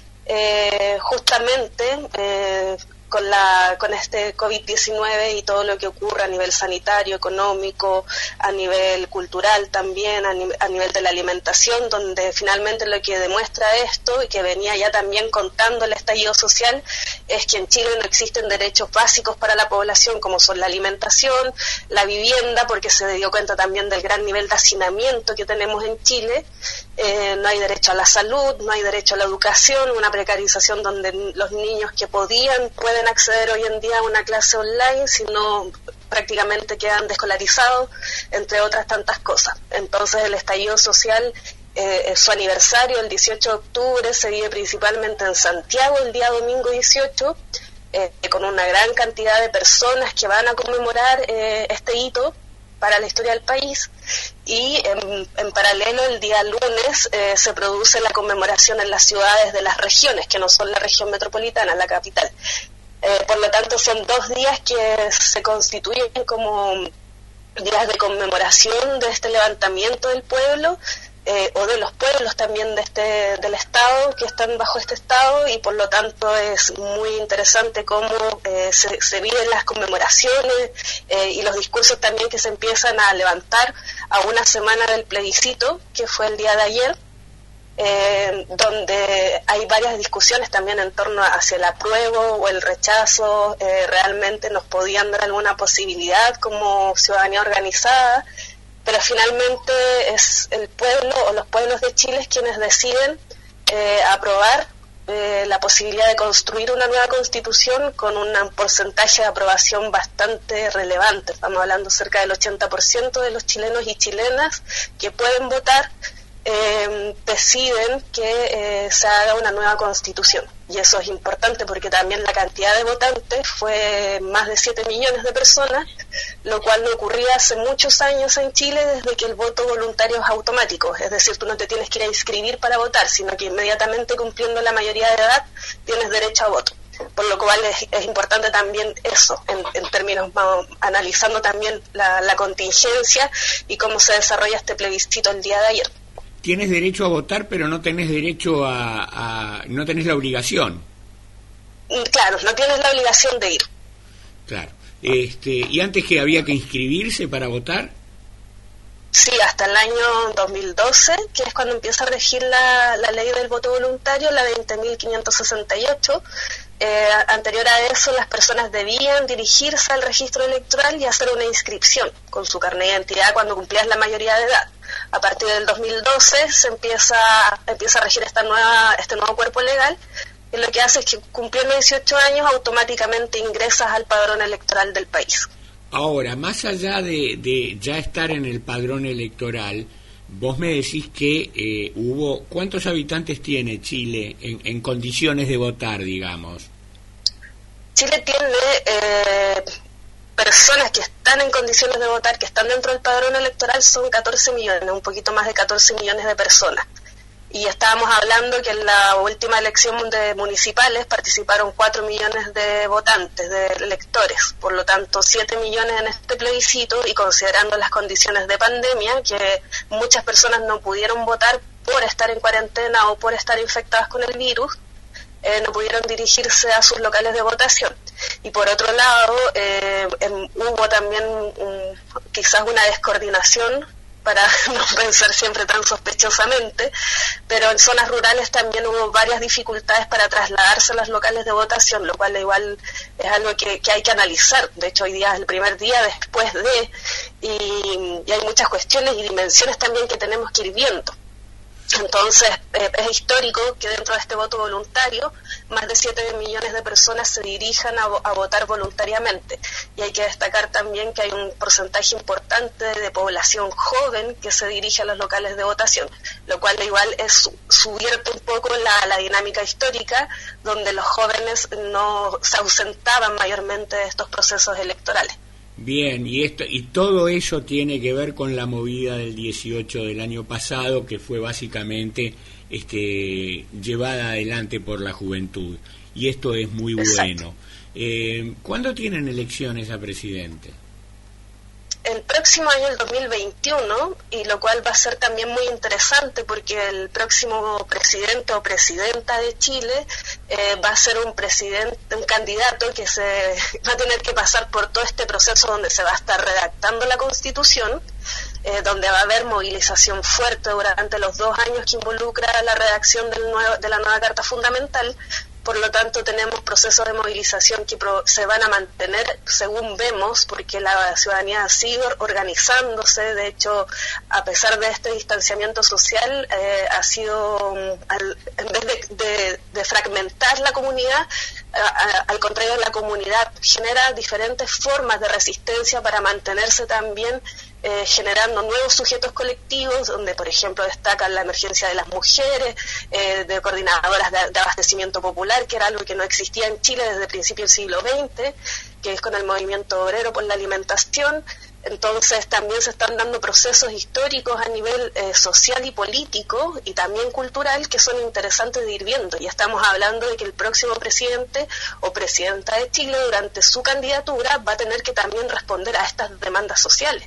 eh, justamente eh, con la con este COVID diecinueve y todo lo que ocurre a nivel sanitario, económico, a nivel cultural también, a, ni, a nivel de la alimentación, donde finalmente lo que demuestra esto, y que venía ya también contando el estallido social, es que en Chile no existen derechos básicos para la población, como son la alimentación, la vivienda, porque se dio cuenta también del gran nivel de hacinamiento que tenemos en Chile. Eh, no hay derecho a la salud, no hay derecho a la educación, una precarización donde los niños que podían, pueden acceder hoy en día a una clase online, sino prácticamente quedan descolarizados, entre otras tantas cosas. Entonces el estallido social, eh, su aniversario, el dieciocho de octubre, se vive principalmente en Santiago el día domingo dieciocho, eh, con una gran cantidad de personas que van a conmemorar eh, este hito para la historia del país, y en, en paralelo el día lunes eh, se produce la conmemoración en las ciudades de las regiones, que no son la región metropolitana, la capital. Eh, por lo tanto, son dos días que se constituyen como días de conmemoración de este levantamiento del pueblo, eh, o de los pueblos también de este del Estado, que están bajo este Estado, y por lo tanto es muy interesante cómo eh, se, se viven las conmemoraciones eh, y los discursos también que se empiezan a levantar a una semana del plebiscito, que fue el día de ayer, eh, donde hay varias discusiones también en torno hacia el apruebo o el rechazo, eh, realmente nos podían dar alguna posibilidad como ciudadanía organizada, pero finalmente es el pueblo o los pueblos de Chile quienes deciden eh, aprobar eh, la posibilidad de construir una nueva constitución con un porcentaje de aprobación bastante relevante. Estamos hablando cerca del ochenta por ciento de los chilenos y chilenas que pueden votar, eh, deciden que eh, se haga una nueva constitución. Y eso es importante porque también la cantidad de votantes fue más de siete millones de personas, lo cual no ocurría hace muchos años en Chile desde que el voto voluntario es automático. Es decir, tú no te tienes que ir a inscribir para votar, sino que inmediatamente cumpliendo la mayoría de edad tienes derecho a voto. Por lo cual es, es importante también eso, en, en términos, vamos, analizando también la, la contingencia y cómo se desarrolla este plebiscito el día de ayer. Tienes derecho a votar, pero no tenés derecho a, a... no tenés la obligación. Claro, no tienes la obligación de ir. Claro. Este, ¿y antes que había que inscribirse para votar? Sí, hasta el año dos mil doce, que es cuando empieza a regir la, la ley del voto voluntario, la veinte mil quinientos sesenta y ocho. Eh, anterior a eso, las personas debían dirigirse al registro electoral y hacer una inscripción con su carnet de identidad cuando cumplías la mayoría de edad. A partir del dos mil doce se empieza, empieza a regir esta nueva, este nuevo cuerpo legal, y lo que hace es que cumpliendo dieciocho años automáticamente ingresas al padrón electoral del país. Ahora, más allá de, de ya estar en el padrón electoral, vos me decís que eh, hubo... ¿Cuántos habitantes tiene Chile en, en condiciones de votar, digamos? Chile tiene eh, personas que están en condiciones de votar, que están dentro del padrón electoral, son catorce millones, un poquito más de catorce millones de personas. Y estábamos hablando que en la última elección de municipales participaron cuatro millones de votantes, de electores, por lo tanto siete millones en este plebiscito, y considerando las condiciones de pandemia, que muchas personas no pudieron votar por estar en cuarentena o por estar infectadas con el virus, eh, no pudieron dirigirse a sus locales de votación. Y por otro lado, eh, en, hubo también un, quizás una descoordinación, para no pensar siempre tan sospechosamente, pero en zonas rurales también hubo varias dificultades para trasladarse a los locales de votación, lo cual igual es algo que, que hay que analizar. De hecho, hoy día es el primer día después de, y, y hay muchas cuestiones y dimensiones también que tenemos que ir viendo. Entonces, eh, es histórico que dentro de este voto voluntario más de siete millones de personas se dirijan a, a votar voluntariamente. Y hay que destacar también que hay un porcentaje importante de población joven que se dirige a los locales de votación, lo cual igual es subvierte un poco la, la dinámica histórica, donde los jóvenes no se ausentaban mayormente de estos procesos electorales. Bien, y esto y todo eso tiene que ver con la movida del dieciocho del año pasado, que fue básicamente este, llevada adelante por la juventud, y esto es muy bueno. Eh, ¿Cuándo tienen elecciones a presidente? El próximo año, el dos mil veintiuno, y lo cual va a ser también muy interesante porque el próximo presidente o presidenta de Chile eh, va a ser un presidente, un candidato que se va a tener que pasar por todo este proceso donde se va a estar redactando la Constitución, eh, donde va a haber movilización fuerte durante los dos años que involucra la redacción del nuevo, de la nueva Carta Fundamental. Por lo tanto, tenemos procesos de movilización que pro, se van a mantener, según vemos, porque la ciudadanía ha sido organizándose. De hecho, a pesar de este distanciamiento social, eh, ha sido, al, en vez de, de, de fragmentar la comunidad, a, a, al contrario, la comunidad genera diferentes formas de resistencia para mantenerse también Eh, generando nuevos sujetos colectivos, donde por ejemplo destacan la emergencia de las mujeres, eh, de coordinadoras de, de abastecimiento popular, que era algo que no existía en Chile desde principios del siglo veinte, que es con el movimiento obrero por la alimentación. Entonces también se están dando procesos históricos a nivel eh, social y político y también cultural que son interesantes de ir viendo, y estamos hablando de que el próximo presidente o presidenta de Chile durante su candidatura va a tener que también responder a estas demandas sociales.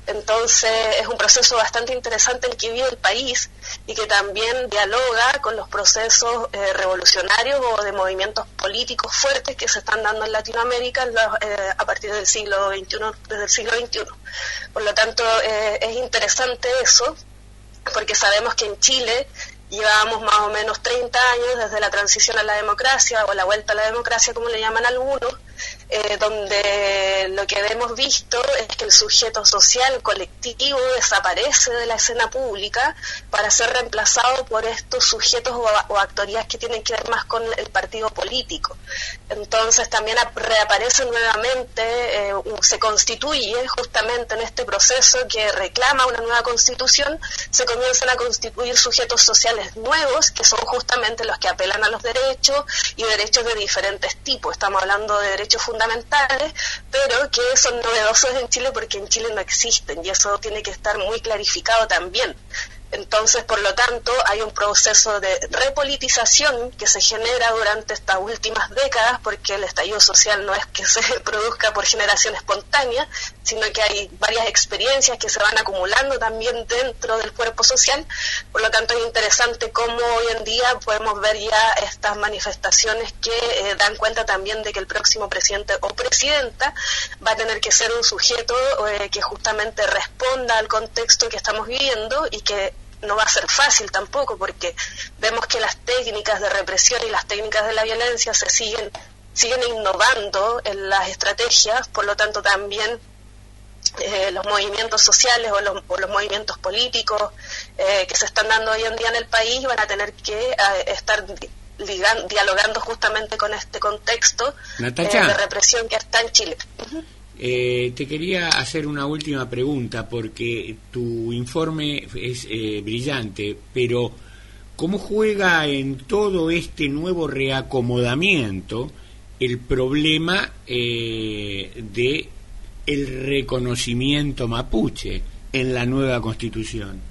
Entonces es un proceso bastante interesante el que vive el país y que también dialoga con los procesos eh, revolucionarios o de movimientos políticos fuertes que se están dando en Latinoamérica en la, eh, a partir del siglo veintiuno, desde el siglo veintiuno. Por lo tanto, eh, es interesante eso, porque sabemos que en Chile llevábamos más o menos treinta años desde la transición a la democracia o la vuelta a la democracia, como le llaman algunos, eh, donde lo que hemos visto es que el sujeto social colectivo desaparece de la escena pública para ser reemplazado por estos sujetos o, o actorías que tienen que ver más con el partido político. Entonces también reaparece nuevamente, eh, se constituye justamente en este proceso que reclama una nueva constitución, se comienzan a constituir sujetos sociales nuevos que son justamente los que apelan a los derechos y derechos de diferentes tipos. Estamos hablando de derechos fundamentales, pero que son novedosos en Chile porque en Chile no existen y eso tiene que estar muy clarificado también. Entonces, por lo tanto, hay un proceso de repolitización que se genera durante estas últimas décadas, porque el estallido social no es que se produzca por generación espontánea, sino que hay varias experiencias que se van acumulando también dentro del cuerpo social. Por lo tanto, es interesante cómo hoy en día podemos ver ya estas manifestaciones que eh, dan cuenta también de que el próximo presidente o presidenta va a tener que ser un sujeto eh, que justamente responda al contexto que estamos viviendo y que no va a ser fácil tampoco, porque vemos que las técnicas de represión y las técnicas de la violencia se siguen siguen innovando en las estrategias. Por lo tanto también eh, los movimientos sociales o los, o los movimientos políticos eh, que se están dando hoy en día en el país van a tener que eh, estar ligan, dialogando justamente con este contexto eh, de represión que está en Chile. Uh-huh. Eh, te quería hacer una última pregunta, porque tu informe es eh, brillante, pero ¿cómo juega en todo este nuevo reacomodamiento el problema eh, de el reconocimiento mapuche en la nueva Constitución?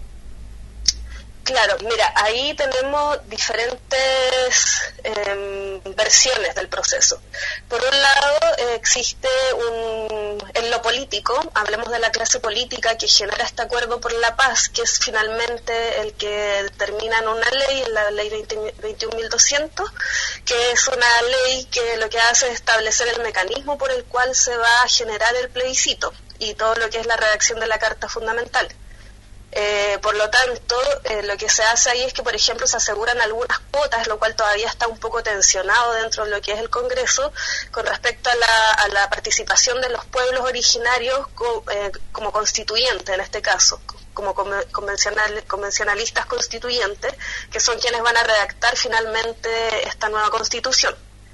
Claro, mira, ahí tenemos diferentes eh, versiones del proceso. Por un lado, eh, existe un, en lo político, hablemos de la clase política que genera este acuerdo por la paz, que es finalmente el que determina en una ley, en la ley veintiún mil doscientos, que es una ley que lo que hace es establecer el mecanismo por el cual se va a generar el plebiscito y todo lo que es la redacción de la Carta Fundamental. Eh, por lo tanto, eh, lo que se hace ahí es que, por ejemplo, se aseguran algunas cuotas, lo cual todavía está un poco tensionado dentro de lo que es el Congreso, con respecto a la, a la participación de los pueblos originarios co, eh, como constituyentes, en este caso, como convencional, convencionalistas constituyentes, que son quienes van a redactar finalmente esta nueva Constitución.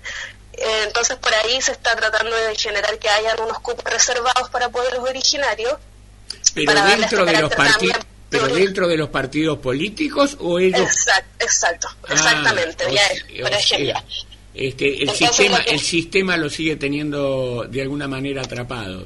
Eh, entonces, por ahí se está tratando de generar que haya algunos cupos reservados para pueblos originarios. Pero dentro de los partidos, pero dentro de los partidos políticos o ellos. Exacto, exacto, ah, exactamente. Ya es, por ejemplo. Este, el Entonces, sistema, que... el sistema lo sigue teniendo de alguna manera atrapados.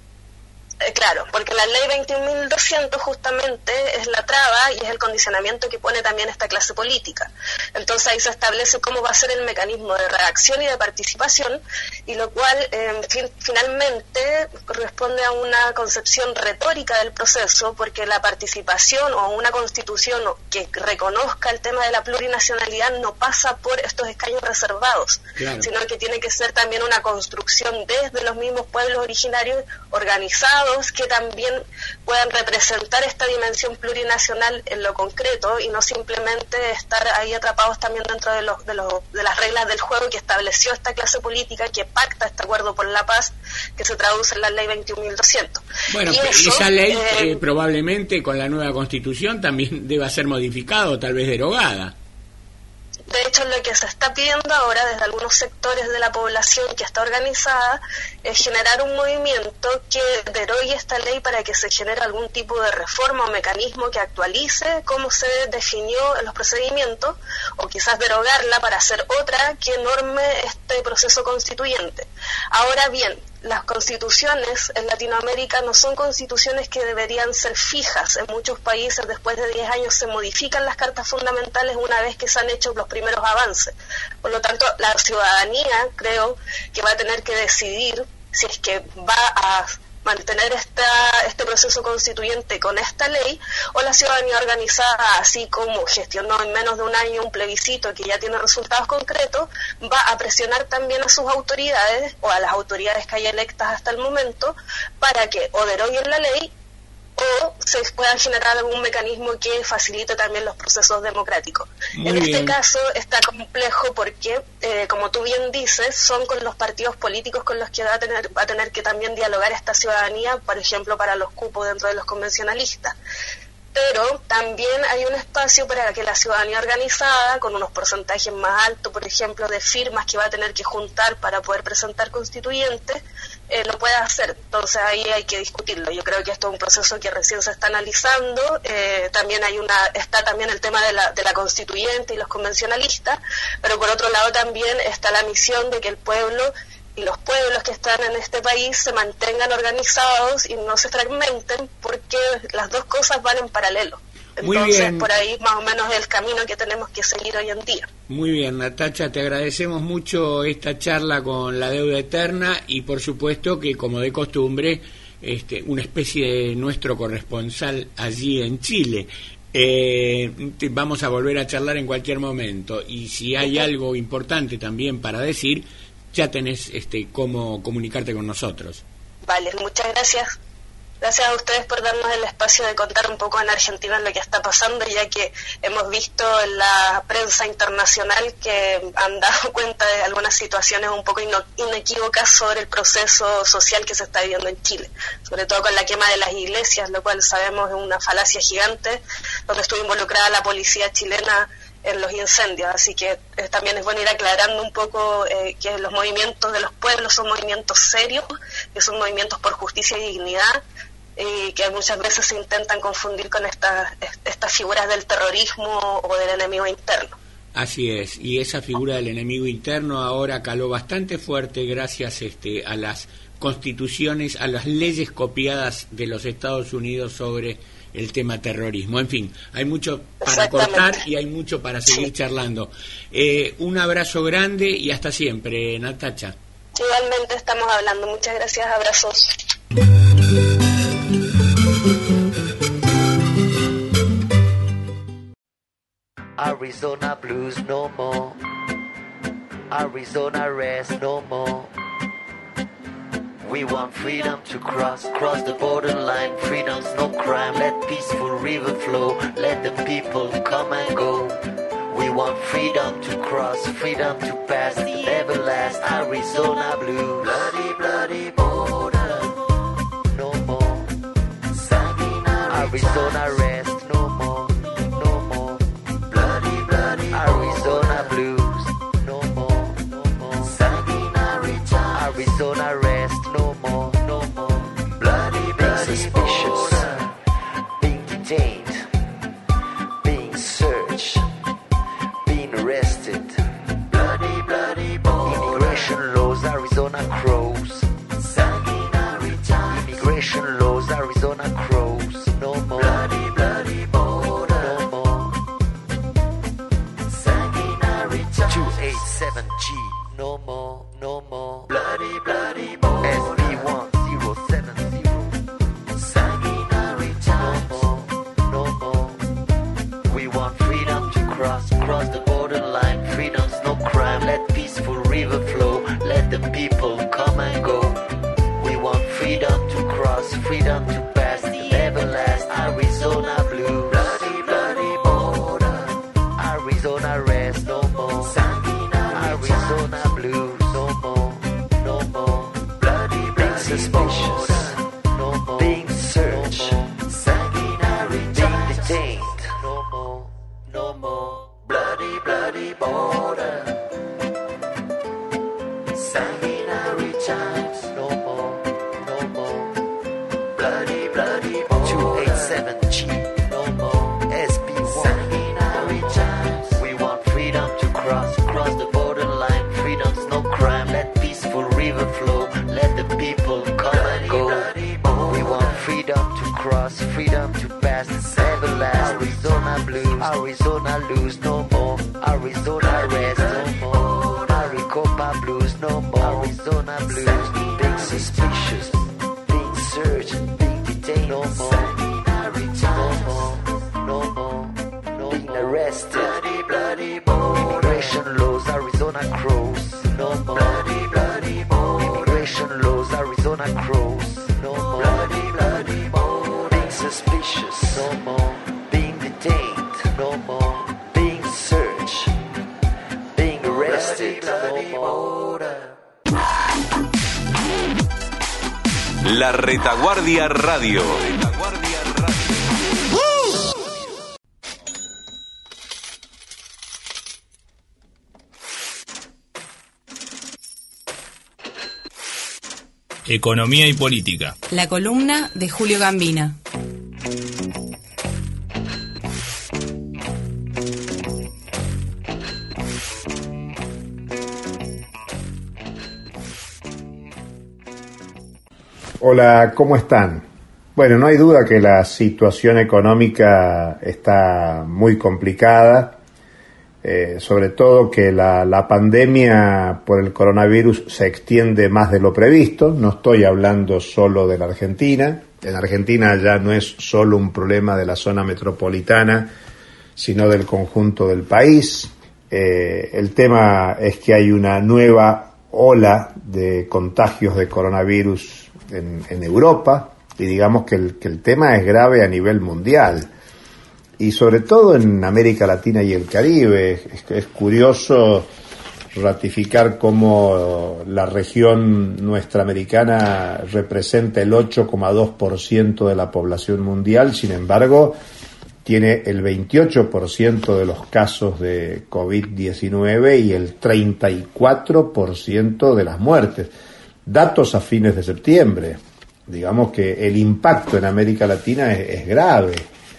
Eh, claro, porque la ley veintiún mil doscientos justamente es la traba y es el condicionamiento que pone también esta clase política. Entonces ahí se establece cómo va a ser el mecanismo de redacción y de participación, y lo cual eh, fin, finalmente corresponde a una concepción retórica del proceso, porque la participación o una constitución que reconozca el tema de la plurinacionalidad no pasa por estos escaños reservados, claro, sino que tiene que ser también una construcción desde los mismos pueblos originarios organizados, que también puedan representar esta dimensión plurinacional en lo concreto y no simplemente estar ahí atrapados también dentro de, los, de, los, de las reglas del juego que estableció esta clase política que pacta este acuerdo por la paz, que se traduce en la ley veintiún mil doscientos. Bueno, y eso, esa ley eh, eh, probablemente con la nueva Constitución también deba ser modificada o tal vez derogada. De hecho, lo que se está pidiendo ahora desde algunos sectores de la población que está organizada es generar un movimiento que derogue esta ley para que se genere algún tipo de reforma o mecanismo que actualice cómo se definió en los procedimientos, o quizás derogarla para hacer otra que norme este proceso constituyente. Ahora bien, las constituciones en Latinoamérica no son constituciones que deberían ser fijas. En muchos países, después de diez años, se modifican las cartas fundamentales una vez que se han hecho los primeros avances. Por lo tanto, la ciudadanía, creo, que va a tener que decidir si es que va a mantener esta, este proceso constituyente con esta ley, o la ciudadanía organizada, así como gestionó en menos de un año un plebiscito que ya tiene resultados concretos, va a presionar también a sus autoridades o a las autoridades que hay electas hasta el momento para que o deroguen la ley o se pueda generar algún mecanismo que facilite también los procesos democráticos. Muy en bien. este caso está complejo porque, eh, como tú bien dices, son con los partidos políticos con los que va a tener, va a tener que también dialogar esta ciudadanía, por ejemplo, para los cupos dentro de los convencionalistas. Pero también hay un espacio para que la ciudadanía organizada, con unos porcentajes más altos, por ejemplo, de firmas que va a tener que juntar para poder presentar constituyentes, eh, lo pueda hacer. Entonces ahí hay que discutirlo. Yo creo que esto es un proceso que recién se está analizando. Eh, también hay una está también el tema de la, de la constituyente y los convencionalistas, pero por otro lado también está la misión de que el pueblo y los pueblos que están en este país se mantengan organizados y no se fragmenten, porque las dos cosas van en paralelo. Muy Entonces, bien. por ahí más o menos es el camino que tenemos que seguir hoy en día. Muy bien, Natacha, te agradecemos mucho esta charla con La Deuda Eterna y por supuesto que, como de costumbre, este, una especie de nuestro corresponsal allí en Chile. Eh, te, vamos a volver a charlar en cualquier momento y si hay algo importante también para decir, ya tenés este cómo comunicarte con nosotros. Vale, muchas gracias. Gracias a ustedes por darnos el espacio de contar un poco en Argentina lo que está pasando, ya que hemos visto en la prensa internacional que han dado cuenta de algunas situaciones un poco ino- inequívocas sobre el proceso social que se está viviendo en Chile, sobre todo con la quema de las iglesias, lo cual sabemos es una falacia gigante, donde estuvo involucrada la policía chilena en los incendios, así que eh, también es bueno ir aclarando un poco eh, que los movimientos de los pueblos son movimientos serios, que son movimientos por justicia y dignidad, y que muchas veces se intentan confundir con estas estas figuras del terrorismo o del enemigo interno. Así es, y esa figura del enemigo interno ahora caló bastante fuerte gracias este a las constituciones, a las leyes copiadas de los Estados Unidos sobre el tema terrorismo. En fin, hay mucho para cortar y hay mucho para seguir sí. charlando. Eh, un abrazo grande y hasta siempre, Natacha. Igualmente estamos hablando. Muchas gracias, abrazos. Arizona blues no more. Arizona rest no more. We want freedom to cross, cross the borderline. Freedom's no crime, let peaceful river flow. Let the people come and go. We want freedom to cross, freedom to pass, never last. Arizona blue. Bloody, bloody border. No more. Arizona rest no more. No more. Bloody, bloody Arizona blues. No more. No more. Arizona rest. No more, no more. Bloody, bloody suspicious. Border. Being detained, being searched, being arrested. Bloody, bloody border. Immigration laws, Arizona crows. Immigration laws, Arizona crows. No more. Bloody, bloody border. No more. two eighty-seven G. No more, no more. Bloody, bloody border. S B one zero seven zero. Sanguinary times. No more, no more. We want freedom to cross, cross the borderline. Freedom's no crime. Let peaceful river flow. Let the people come and go. We want freedom to cross, freedom to pass, never last. Arizona blue. Bloody, bloody border. Arizona rest no more. Arizona blues, no more, no more. Bloody, being suspicious, no more. Being searched, being detained, no more, no more. Bloody, bloody border. Sanguinary times, no more, no more. Bloody, bloody border. two eighty-seven G, no more. S B one, sanguinary times. We want freedom to cross, cross the borderline. Freedom's no crime, let peaceful river flow. Let the people come and go. We want freedom to cross, freedom to pass, never last. Arizona blues, Arizona lose no more. Arizona rest no more. Maricopa blues no more. Arizona blues, being suspicious, being searched. search, being detained, no more. No more, no more, no being arrested. Bloody, bloody border. Immigration laws, Arizona crows. No more. Bloody, bloody border. Immigration laws, Arizona crows. No more. Bloody, bloody border. Being suspicious. No more. Being detained. No more. Being searched. Being arrested. Bloody, bloody no more. La Retaguardia Radio. Economía y política. La columna de Julio Gambina. Hola, ¿cómo están? Bueno, no hay duda que la situación económica está muy complicada, eh, sobre todo que la, la pandemia por el coronavirus se extiende más de lo previsto. No estoy hablando solo de la Argentina. En Argentina ya no es solo un problema de la zona metropolitana, sino del conjunto del país. Eh, el tema es que hay una nueva ola de contagios de coronavirus En, en Europa, y digamos que el, que el tema es grave a nivel mundial, y sobre todo en América Latina y el Caribe. Es, es curioso ratificar cómo la región nuestra americana representa el ocho coma dos por ciento de la población mundial, sin embargo tiene el veintiocho por ciento de los casos de covid diecinueve y el treinta y cuatro por ciento de las muertes. Datos a fines de septiembre. Digamos que el impacto en América Latina es, es grave.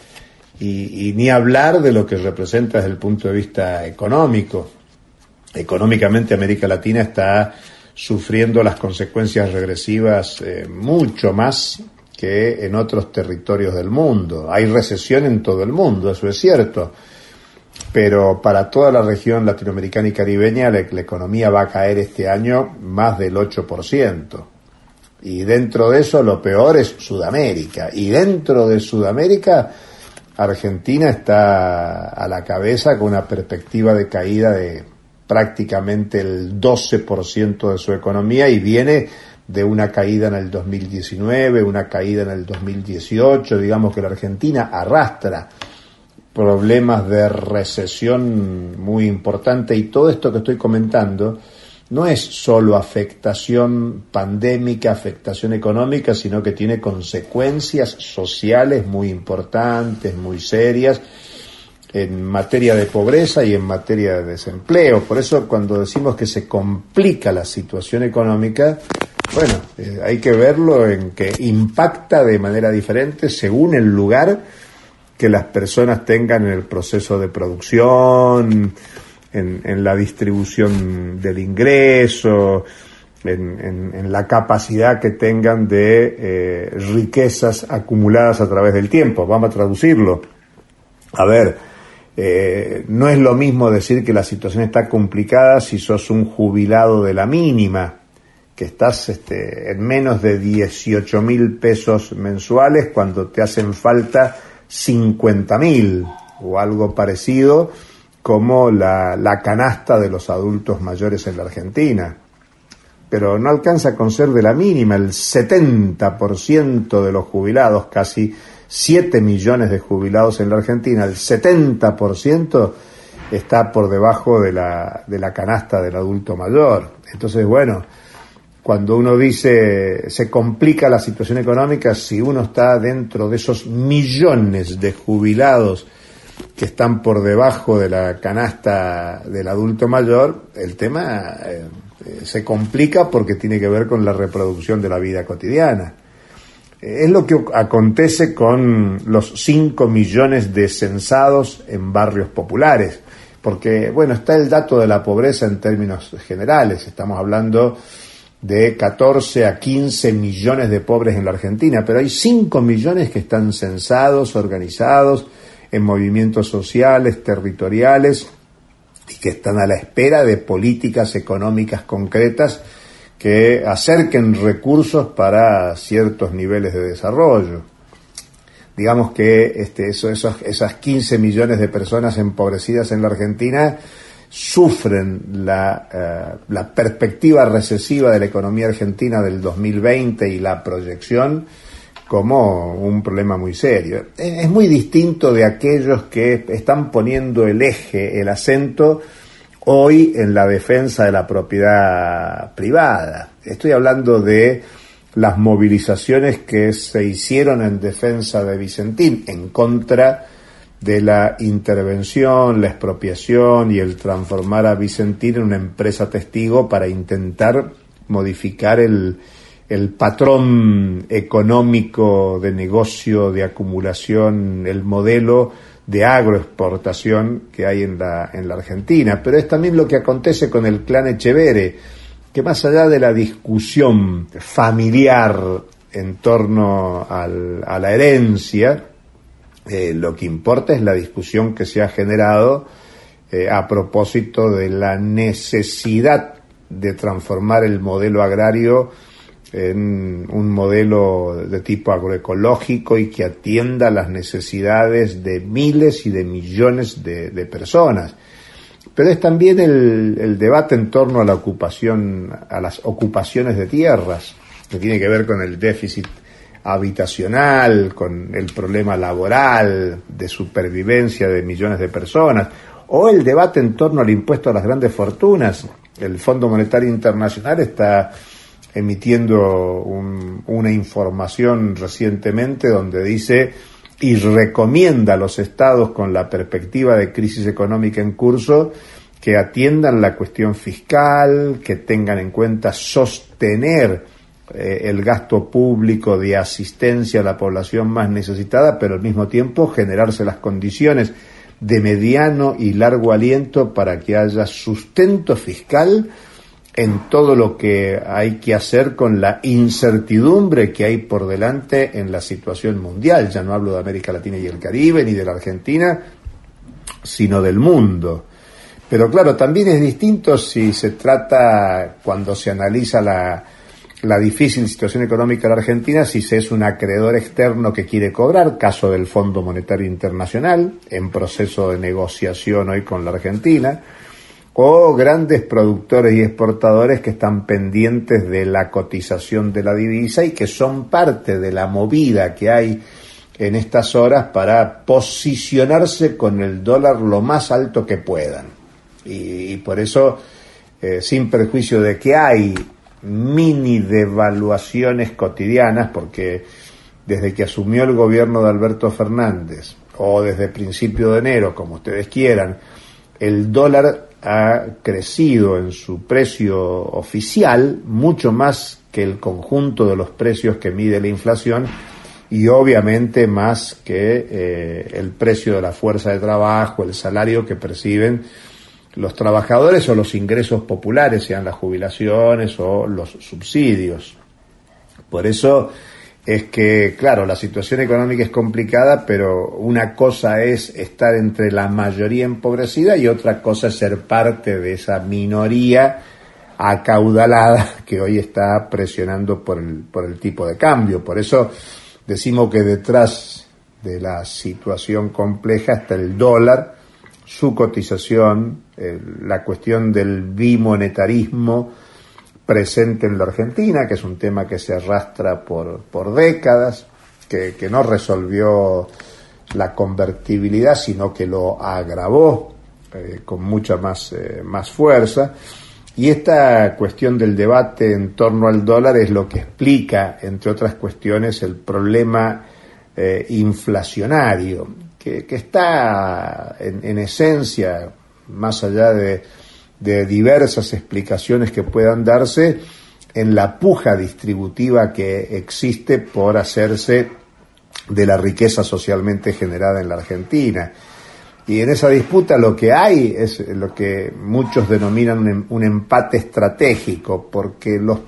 Y, y ni hablar de lo que representa desde el punto de vista económico. Económicamente América Latina está sufriendo las consecuencias regresivas eh, mucho más que en otros territorios del mundo. Hay recesión en todo el mundo, eso es cierto. Pero para toda la región latinoamericana y caribeña la, la economía va a caer este año más del ocho por ciento. Y dentro de eso lo peor es Sudamérica. Y dentro de Sudamérica, Argentina está a la cabeza con una perspectiva de caída de prácticamente el doce por ciento de su economía, y viene de una caída en el dos mil diecinueve, una caída en el dos mil dieciocho. Digamos que la Argentina arrastra problemas de recesión muy importante, y todo esto que estoy comentando no es solo afectación pandémica, afectación económica, sino que tiene consecuencias sociales muy importantes, muy serias, en materia de pobreza y en materia de desempleo. Por eso cuando decimos que se complica la situación económica, bueno, eh, hay que verlo en que impacta de manera diferente según el lugar que las personas tengan en el proceso de producción, en, en la distribución del ingreso, en, en, en la capacidad que tengan de eh, riquezas acumuladas a través del tiempo. Vamos a traducirlo. A ver, eh, no es lo mismo decir que la situación está complicada si sos un jubilado de la mínima, que estás este, en menos de dieciocho mil pesos mensuales cuando te hacen falta cincuenta mil o algo parecido, como la, la canasta de los adultos mayores en la Argentina. Pero no alcanza con ser de la mínima. El setenta por ciento de los jubilados, casi siete millones de jubilados en la Argentina, el setenta por ciento está por debajo de la, de la canasta del adulto mayor. Entonces, bueno, cuando uno dice se complica la situación económica, si uno está dentro de esos millones de jubilados que están por debajo de la canasta del adulto mayor, el tema eh, se complica porque tiene que ver con la reproducción de la vida cotidiana. Eh, es lo que acontece con los cinco millones de censados en barrios populares, porque, bueno, está el dato de la pobreza en términos generales. Estamos hablando de catorce a quince millones de pobres en la Argentina, pero hay cinco millones que están censados, organizados en movimientos sociales, territoriales, y que están a la espera de políticas económicas concretas que acerquen recursos para ciertos niveles de desarrollo. Digamos que este, eso, esos, esas quince millones de personas empobrecidas en la Argentina sufren la, uh, la perspectiva recesiva de la economía argentina del dos mil veinte y la proyección como un problema muy serio. Es muy distinto de aquellos que están poniendo el eje, el acento hoy en la defensa de la propiedad privada. Estoy hablando de las movilizaciones que se hicieron en defensa de Vicentín, en contra de la intervención, la expropiación y el transformar a Vicentín en una empresa testigo para intentar modificar el, el patrón económico de negocio, de acumulación, el modelo de agroexportación que hay en la, en la Argentina. Pero es también lo que acontece con el clan Echevere, que más allá de la discusión familiar en torno al, a la herencia, eh, lo que importa es la discusión que se ha generado eh, a propósito de la necesidad de transformar el modelo agrario en un modelo de tipo agroecológico y que atienda las necesidades de miles y de millones de, de personas. Pero es también el, el debate en torno a la ocupación, a las ocupaciones de tierras, que tiene que ver con el déficit habitacional, con el problema laboral, de supervivencia de millones de personas, o el debate en torno al impuesto a las grandes fortunas. El Fondo Monetario Internacional está emitiendo un, una información recientemente donde dice y recomienda a los estados con la perspectiva de crisis económica en curso que atiendan la cuestión fiscal, que tengan en cuenta sostener eh, el gasto público de asistencia a la población más necesitada, pero al mismo tiempo generarse las condiciones de mediano y largo aliento para que haya sustento fiscal en todo lo que hay que hacer con la incertidumbre que hay por delante en la situación mundial. Ya no hablo de América Latina y el Caribe, ni de la Argentina, sino del mundo. Pero claro, también es distinto si se trata, cuando se analiza la, la difícil situación económica de la Argentina, si se es un acreedor externo que quiere cobrar, caso del Fondo Monetario Internacional, en proceso de negociación hoy con la Argentina, o grandes productores y exportadores que están pendientes de la cotización de la divisa y que son parte de la movida que hay en estas horas para posicionarse con el dólar lo más alto que puedan. Y, y por eso, eh, sin perjuicio de que hay mini devaluaciones cotidianas, porque desde que asumió el gobierno de Alberto Fernández, o desde principio de enero, como ustedes quieran, el dólar ha crecido en su precio oficial mucho más que el conjunto de los precios que mide la inflación y obviamente más que eh, el precio de la fuerza de trabajo, el salario que perciben los trabajadores o los ingresos populares, sean las jubilaciones o los subsidios. Por eso es que, claro, la situación económica es complicada, pero una cosa es estar entre la mayoría empobrecida y otra cosa es ser parte de esa minoría acaudalada que hoy está presionando por el, por el tipo de cambio. Por eso decimos que detrás de la situación compleja está el dólar, su cotización, el, la cuestión del bimonetarismo presente en la Argentina, que es un tema que se arrastra por, por décadas, que, que no resolvió la convertibilidad, sino que lo agravó eh, con mucha más, eh, más fuerza. Y esta cuestión del debate en torno al dólar es lo que explica, entre otras cuestiones, el problema eh, inflacionario, que, que está en, en esencia, más allá de de diversas explicaciones que puedan darse, en la puja distributiva que existe por hacerse de la riqueza socialmente generada en la Argentina. Y en esa disputa lo que hay es lo que muchos denominan un, un empate estratégico, porque los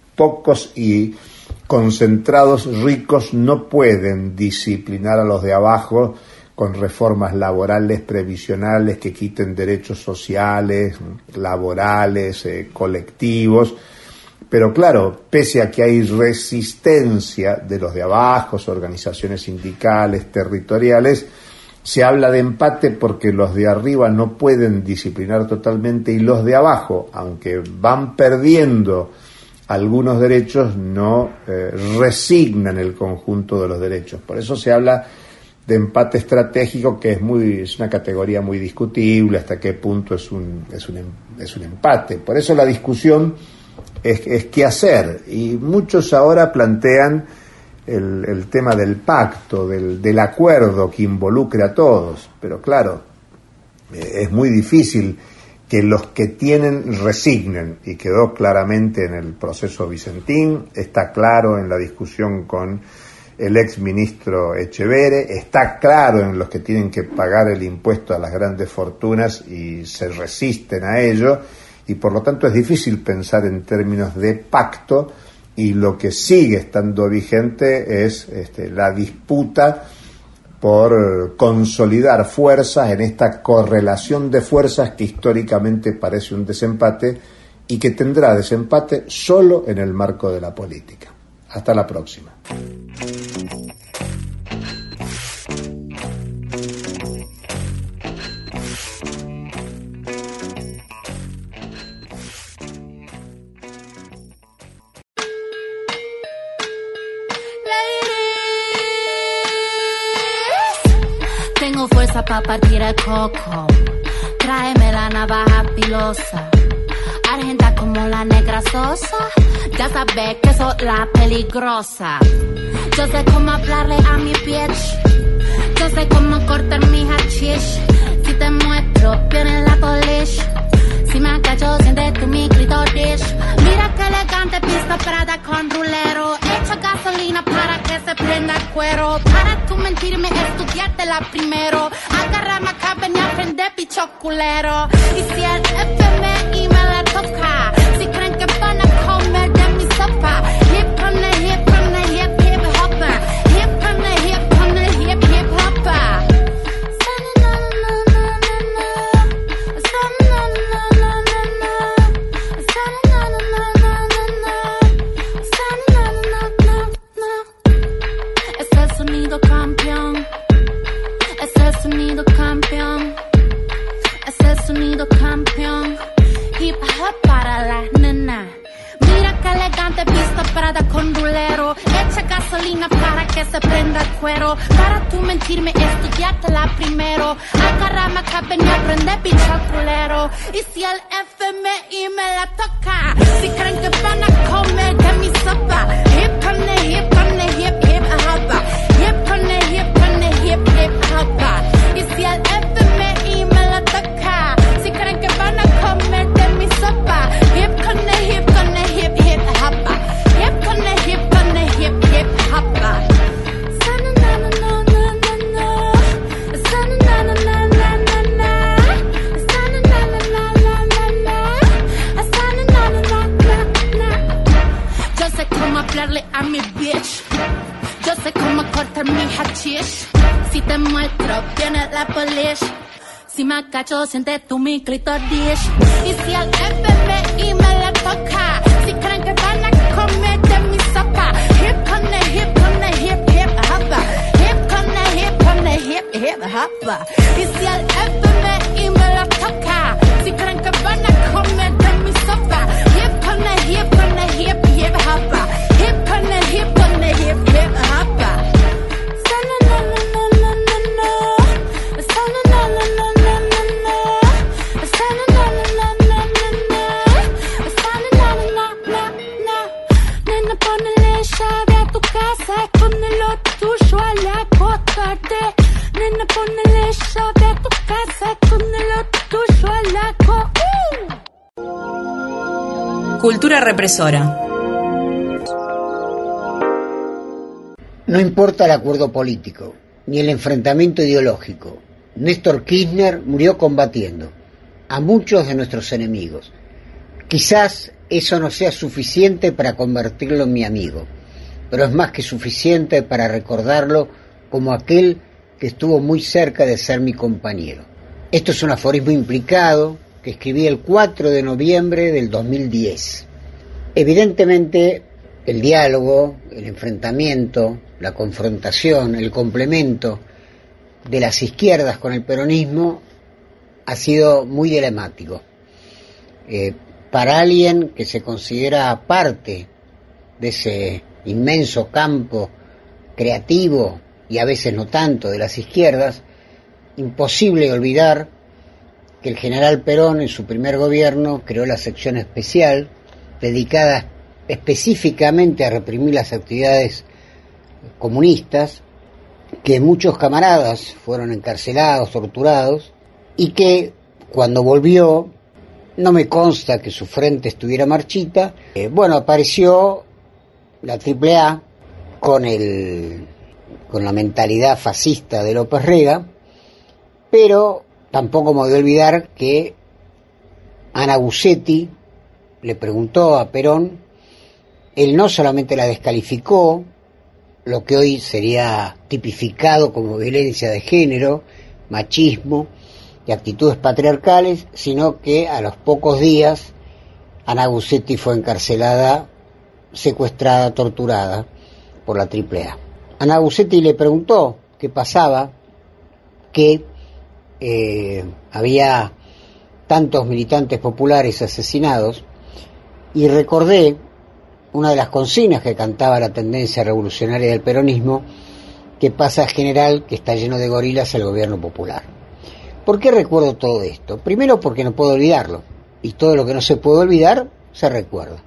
pocos y concentrados ricos no pueden disciplinar a los de abajo con reformas laborales previsionales que quiten derechos sociales, laborales, eh, colectivos, Pero claro, pese a que hay resistencia de los de abajo, organizaciones sindicales, territoriales, se habla de empate porque los de arriba no pueden disciplinar totalmente y los de abajo, aunque van perdiendo algunos derechos, no eh, resignan el conjunto de los derechos. Por eso se habla de empate estratégico, que es muy es una categoría muy discutible, hasta qué punto es un es un es un empate. Por eso la discusión es, es qué hacer, y muchos ahora plantean el, el tema del pacto, del, del acuerdo que involucre a todos, pero claro, eh, es muy difícil que los que tienen resignen, y quedó claramente en el proceso Vicentín, está claro en la discusión con el ex ministro Echevere, está claro en los que tienen que pagar el impuesto a las grandes fortunas y se resisten a ello, y por lo tanto es difícil pensar en términos de pacto, y lo que sigue estando vigente es este, la disputa por consolidar fuerzas en esta correlación de fuerzas que históricamente parece un desempate y que tendrá desempate solo en el marco de la política. Hasta la próxima. Tengo fuerza pa' partir el coco. Tráeme la navaja filosa. Argenta como la negra Sosa. Ya sabes que soy la peligrosa. Yo sé cómo hablarle a mi bitch. Yo sé cómo cortar mi hachish. Si te muestro, viene la polish. Si me acallo, siente tu mi clitoris. Mira que elegante pista Prada con rulero. Echa gasolina para que se prenda el cuero. Para tú mentirme, estudiártela primero. Agarra macabra y aprender bicho culero. Y si el F M I me la toca, si creen que van a comer de mi sopa. Hip on the hip, on the hip, hip hopper. Hip on the hip, on the hip, hip hopper. Sonido campeón, hip hop para la nena. Mira que elegante pista Prada con rulero. Echa gasolina para que se prenda el cuero. Para tú mentirme, estudiártela primero. Agarra macabra y aprende bicho culero. Y si el F M I me la toca, si creen que van a comer de mi sopa. Hip on the hip, on the hip, hip hoppa. Hip on the hip, on the hip, hip hoppa. Y si el F M I me la toca, si creen que van a comer de mi sopa. Hip con the hip, con the hip, hip hoppa. Hip con the hip, con the hip, hip hoppa. Yo sé cómo hablarle a mi bitch. Yo sé cómo cortar mi hachish. Si te muestro, viene la polish. Si me agacho, siente tu mi clitoris. Y si al F M I me la toca, si creen que van a comer de mi sopa. Hip con the hip, con the hip, hip hoppa. Hip con the hip, con the hip, hip hoppa. Y si al F M I me la toca, si creen que van a comer de mi sopa. Hip con the hip, con the hip, hip hoppa. Hip con the hip, con the hip, hip hoppa. Nena, ponele llave a tu casa con el tuyo a la co. Uh. Cultura represora. No importa el acuerdo político, ni el enfrentamiento ideológico. Néstor Kirchner murió combatiendo a muchos de nuestros enemigos. Quizás eso no sea suficiente para convertirlo en mi amigo, pero es más que suficiente para recordarlo como aquel que estuvo muy cerca de ser mi compañero. Esto es un aforismo implicado que escribí el cuatro de noviembre del dos mil diez. Evidentemente, el diálogo, el enfrentamiento, la confrontación, el complemento de las izquierdas con el peronismo ha sido muy dilemático. Eh, para alguien que se considera parte de ese inmenso campo creativo y a veces no tanto de las izquierdas, imposible olvidar que el general Perón en su primer gobierno creó la sección especial dedicada específicamente a reprimir las actividades comunistas, que muchos camaradas fueron encarcelados, torturados, y que cuando volvió, no me consta que su frente estuviera marchita, eh, bueno, apareció la triple A con, el, con la mentalidad fascista de López Rega, pero tampoco me voy a olvidar que Ana Busetti le preguntó a Perón, él no solamente la descalificó, lo que hoy sería tipificado como violencia de género, machismo y actitudes patriarcales, sino que a los pocos días Ana Busetti fue encarcelada, secuestrada, torturada por la triple A. Ana Busetti le preguntó qué pasaba, que eh, había tantos militantes populares asesinados, y recordé una de las consignas que cantaba la tendencia revolucionaria del peronismo, que pasa general, que está lleno de gorilas el gobierno popular. ¿Por qué recuerdo todo esto? Primero porque no puedo olvidarlo, y todo lo que no se puede olvidar se recuerda.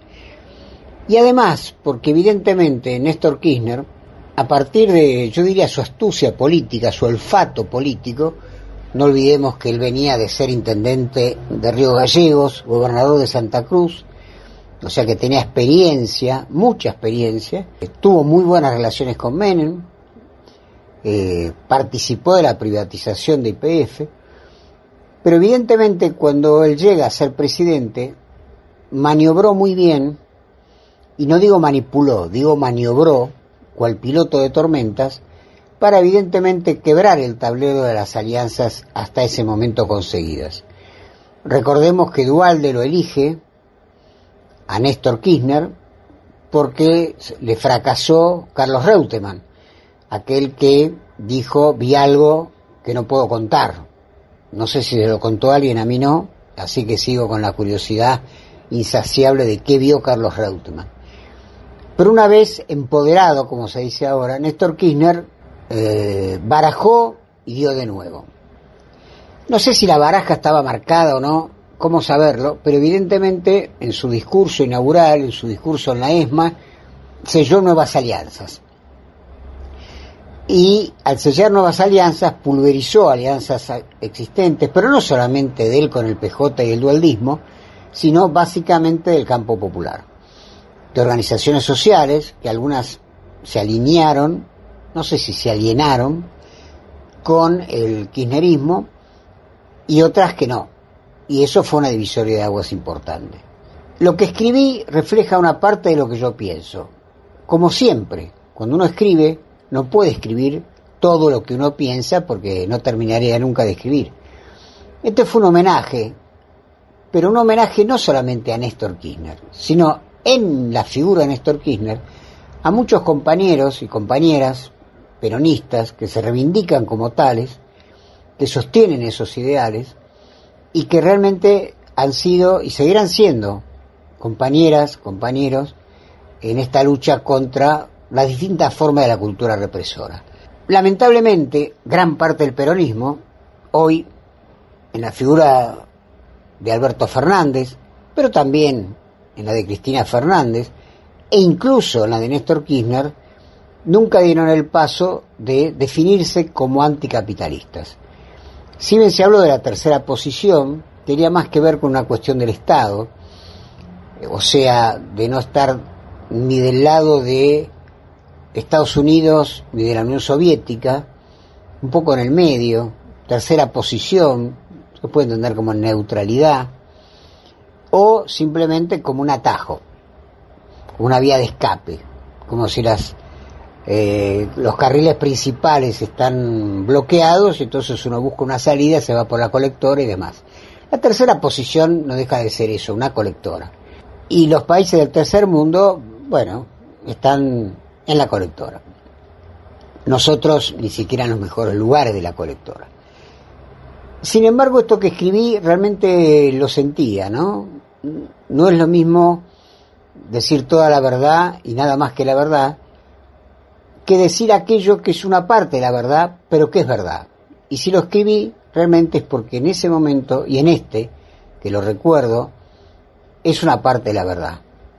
Y además porque evidentemente Néstor Kirchner, a partir de, yo diría, su astucia política, su olfato político, no olvidemos que él venía de ser intendente de Río Gallegos, gobernador de Santa Cruz, o sea que tenía experiencia, mucha experiencia, tuvo muy buenas relaciones con Menem, eh, participó de la privatización de Y P F, pero evidentemente cuando él llega a ser presidente, maniobró muy bien, y no digo manipuló, digo maniobró, cual piloto de tormentas, para evidentemente quebrar el tablero de las alianzas hasta ese momento conseguidas. Recordemos que Duhalde lo elige a Néstor Kirchner porque le fracasó Carlos Reutemann, aquel que dijo, vi algo que no puedo contar. No sé si se lo contó alguien, a mí no, así que sigo con la curiosidad insaciable de qué vio Carlos Reutemann. Pero una vez empoderado, como se dice ahora, Néstor Kirchner eh, barajó y dio de nuevo. No sé si la baraja estaba marcada o no, cómo saberlo, pero evidentemente en su discurso inaugural, en su discurso en la ESMA, selló nuevas alianzas. Y al sellar nuevas alianzas, pulverizó alianzas existentes, pero no solamente de él con el P J y el dualdismo, sino básicamente del campo popular. De organizaciones sociales, que algunas se alinearon, no sé si se alienaron, con el kirchnerismo, y otras que no. Y eso fue una divisoria de aguas importante. Lo que escribí refleja una parte de lo que yo pienso. Como siempre, cuando uno escribe, no puede escribir todo lo que uno piensa porque no terminaría nunca de escribir. Este fue un homenaje, pero un homenaje no solamente a Néstor Kirchner, sino en la figura de Néstor Kirchner, a muchos compañeros y compañeras peronistas que se reivindican como tales, que sostienen esos ideales, y que realmente han sido y seguirán siendo compañeras, compañeros, en esta lucha contra las distintas formas de la cultura represora. Lamentablemente, gran parte del peronismo, hoy, en la figura de Alberto Fernández, pero también en la de Cristina Fernández, e incluso en la de Néstor Kirchner, nunca dieron el paso de definirse como anticapitalistas. Si bien se habló de la tercera posición, tenía más que ver con una cuestión del Estado, o sea, de no estar ni del lado de Estados Unidos ni de la Unión Soviética, un poco en el medio, tercera posición, se puede entender como neutralidad, o simplemente como un atajo, como una vía de escape, como si las Eh, los carriles principales están bloqueados y entonces uno busca una salida, se va por la colectora y demás. La tercera posición no deja de ser eso, una colectora. Y los países del tercer mundo, bueno, están en la colectora. Nosotros ni siquiera en los mejores lugares de la colectora. Sin embargo, esto que escribí realmente lo sentía, ¿no? No es lo mismo decir toda la verdad y nada más que la verdad, que decir aquello que es una parte de la verdad, pero que es verdad. Y si lo escribí, realmente es porque en ese momento, y en este, que lo recuerdo, es una parte de la verdad.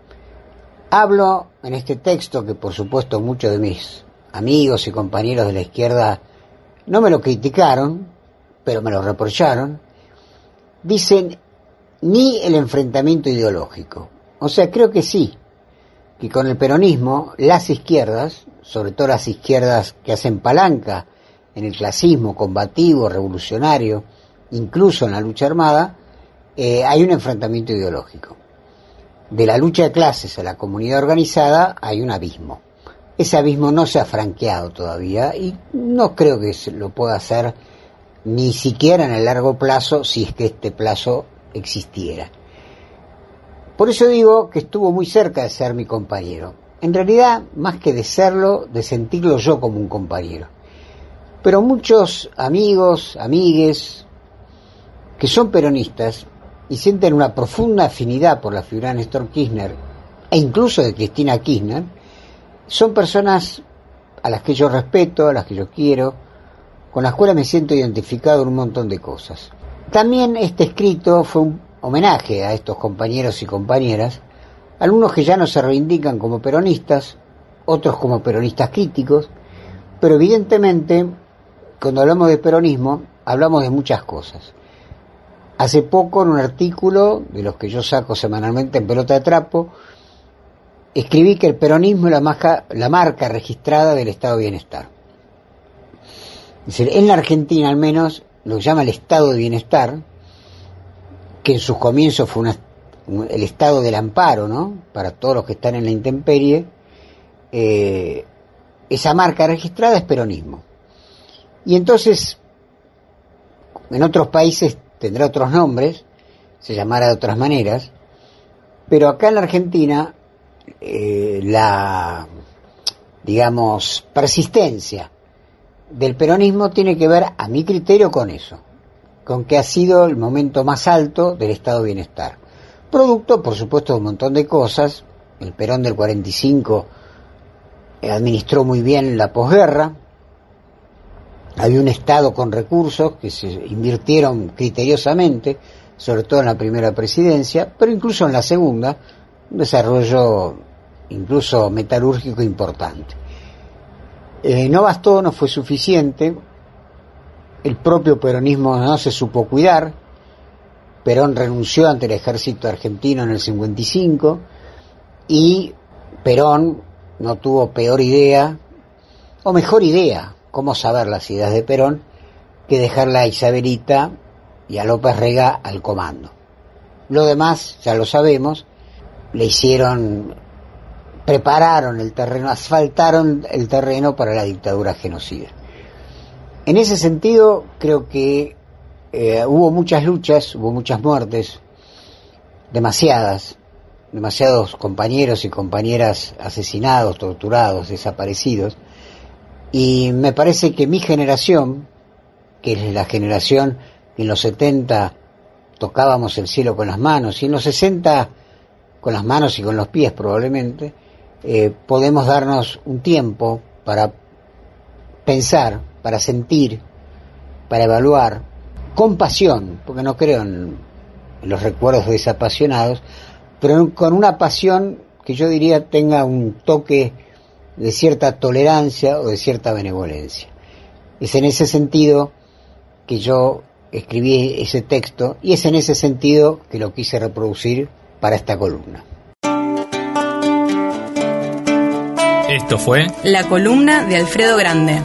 Hablo en este texto, que por supuesto muchos de mis amigos y compañeros de la izquierda no me lo criticaron, pero me lo reprocharon, dicen, ni el enfrentamiento ideológico. O sea, creo que sí, que con el peronismo, las izquierdas, sobre todo las izquierdas que hacen palanca en el clasismo combativo, revolucionario, incluso en la lucha armada, eh, hay un enfrentamiento ideológico. De la lucha de clases a la comunidad organizada hay un abismo. Ese abismo no se ha franqueado todavía y no creo que se lo pueda hacer ni siquiera en el largo plazo, si es que este plazo existiera. Por eso digo que estuvo muy cerca de ser mi compañero. En realidad, más que de serlo, de sentirlo yo como un compañero. Pero muchos amigos, amigues, que son peronistas y sienten una profunda afinidad por la figura de Néstor Kirchner e incluso de Cristina Kirchner, son personas a las que yo respeto, a las que yo quiero, con las cuales me siento identificado en un montón de cosas. También este escrito fue un homenaje a estos compañeros y compañeras, algunos que ya no se reivindican como peronistas, otros como peronistas críticos, pero evidentemente, cuando hablamos de peronismo, hablamos de muchas cosas. Hace poco, en un artículo, de los que yo saco semanalmente en Pelota de Trapo, escribí que el peronismo es la marca, la marca registrada del estado de bienestar. Es decir, en la Argentina al menos, lo que llama el estado de bienestar, que en sus comienzos fue una, el estado del amparo, ¿no?, para todos los que están en la intemperie, eh, esa marca registrada es peronismo. Y entonces, en otros países tendrá otros nombres, se llamará de otras maneras, pero acá en la Argentina, eh, la, digamos, persistencia del peronismo tiene que ver, a mi criterio, con eso, con que ha sido el momento más alto del estado de bienestar. Producto, por supuesto, de un montón de cosas. El Perón del cuarenta y cinco administró muy bien la posguerra. Había un Estado con recursos que se invirtieron criteriosamente, sobre todo en la primera presidencia, pero incluso en la segunda, un desarrollo incluso metalúrgico importante. Eh, no bastó, no fue suficiente. El propio peronismo no se supo cuidar. Perón renunció ante el ejército argentino en el cincuenta y cinco y Perón no tuvo peor idea, o mejor idea, cómo saber las ideas de Perón, que dejarla a Isabelita y a López Rega al comando. Lo demás, ya lo sabemos, le hicieron, prepararon el terreno, asfaltaron el terreno para la dictadura genocida. En ese sentido, creo que eh, hubo muchas luchas, hubo muchas muertes, demasiadas, demasiados compañeros y compañeras asesinados, torturados, desaparecidos, y me parece que mi generación, que es la generación que en los setenta tocábamos el cielo con las manos, y en los sesenta con las manos y con los pies probablemente, eh, podemos darnos un tiempo para pensar, para sentir, para evaluar, con pasión, porque no creo en, en los recuerdos desapasionados, pero con una pasión que yo diría tenga un toque de cierta tolerancia o de cierta benevolencia. Es en ese sentido que yo escribí ese texto y es en ese sentido que lo quise reproducir para esta columna. Esto fue La columna de Alfredo Grande.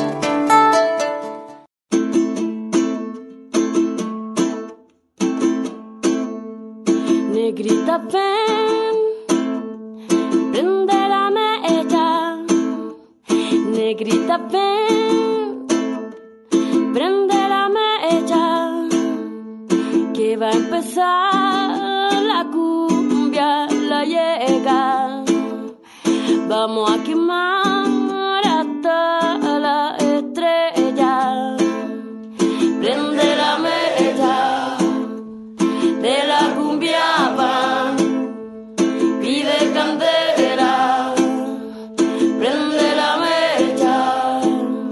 Negrita, ven, prende la mecha. Negrita, ven, prende la mecha, que va a empezar la cumbia. Vamos a quemar hasta la estrella. Prende la mecha de la cumbia pan. Pide candela. Prende la mecha.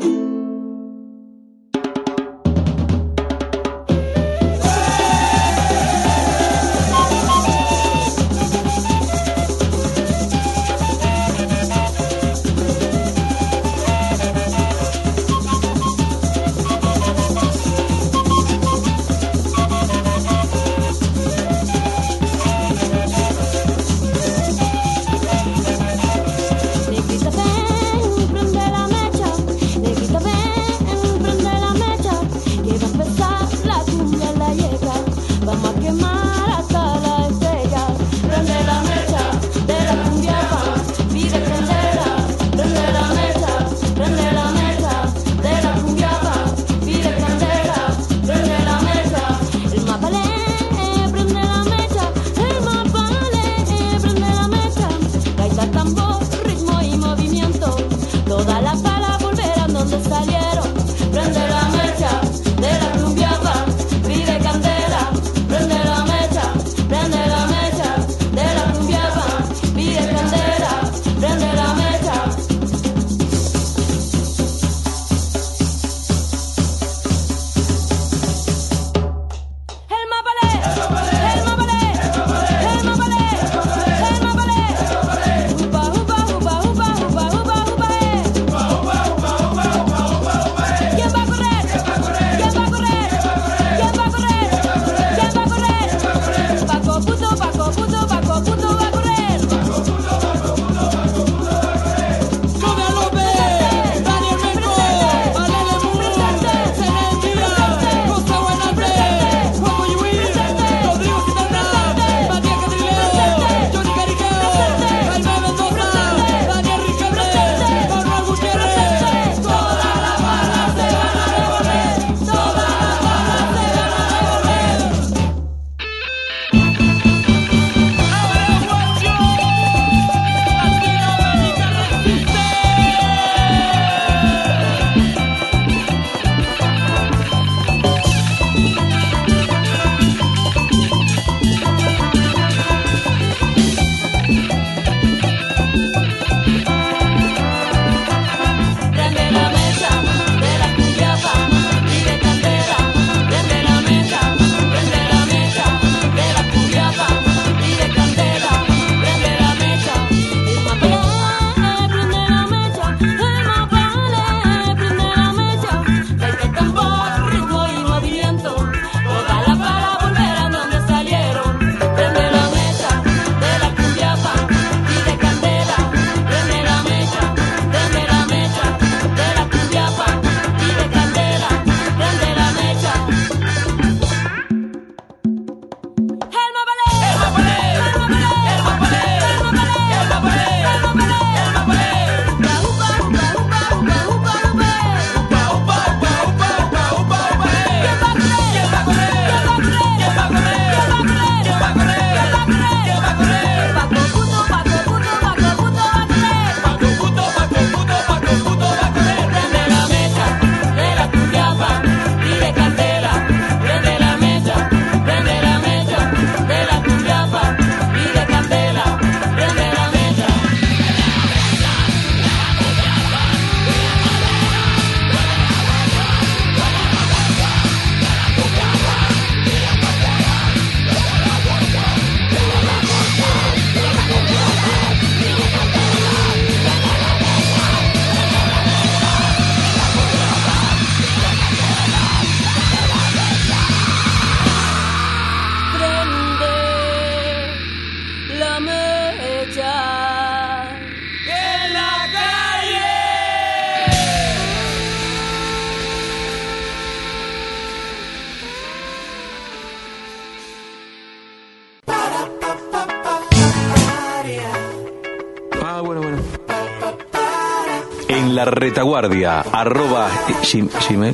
En la retaguardia, arroba gmail.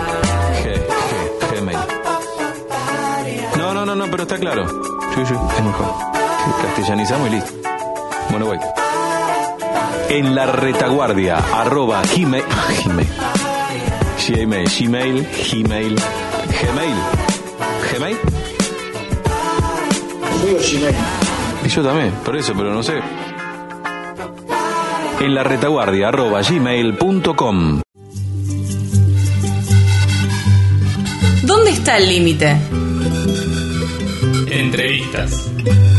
G, G, Gmail. No, no, no, no, pero está claro. Sí, sí, es mejor. Castellanizamos y listo. Bueno, voy. En la retaguardia, arroba gmail, gmail, gmail, gmail, gmail, gmail, gmail. Y yo también, por eso, pero no sé. En la retaguardia, arroba gmail punto com. ¿Dónde está el límite? Entrevistas.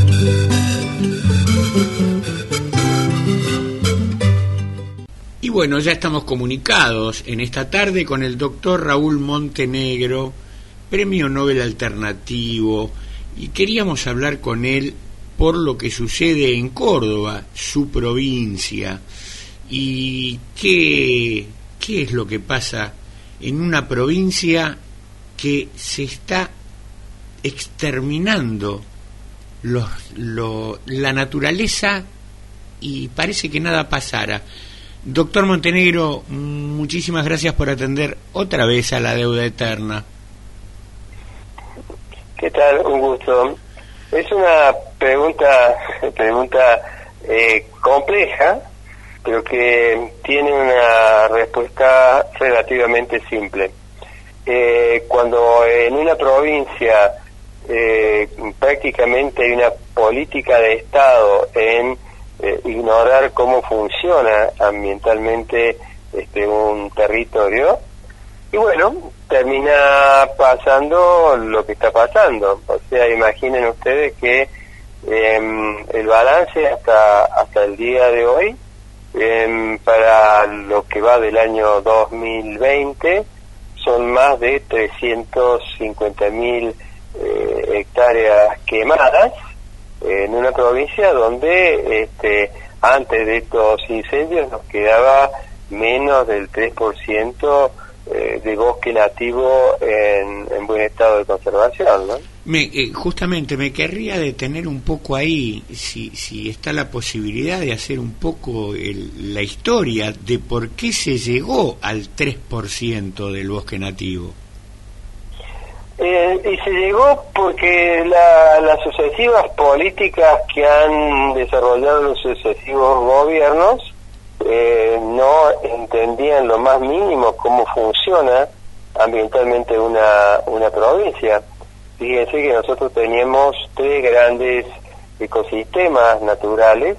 Y bueno, ya estamos comunicados en esta tarde con el doctor Raúl Montenegro, Premio Nobel Alternativo, y queríamos hablar con él por lo que sucede en Córdoba, su provincia, y qué, qué es lo que pasa en una provincia que se está exterminando los, lo, la naturaleza y parece que nada pasara. Doctor Montenegro, muchísimas gracias por atender otra vez a La Deuda Eterna. ¿Qué tal? Un gusto. Es una pregunta pregunta eh, compleja, pero que tiene una respuesta relativamente simple. Eh, cuando en una provincia eh, prácticamente hay una política de Estado en eh, ignorar cómo funciona ambientalmente este un territorio, y bueno, termina pasando lo que está pasando. O sea, imaginen ustedes que eh, el balance hasta hasta el día de hoy, eh, para lo que va del año dos mil veinte, son más de trescientos cincuenta mil eh, hectáreas quemadas en una provincia donde este, antes de estos incendios nos quedaba menos del tres por ciento eh, de bosque nativo en, en buen estado de conservación, ¿no? Me, eh, justamente me querría detener un poco ahí, si, si está la posibilidad de hacer un poco el, la historia de por qué se llegó al tres por ciento del bosque nativo. Eh, y se llegó porque la, las sucesivas políticas que han desarrollado los sucesivos gobiernos eh, no entendían lo más mínimo cómo funciona ambientalmente una, una provincia. Fíjense que nosotros teníamos tres grandes ecosistemas naturales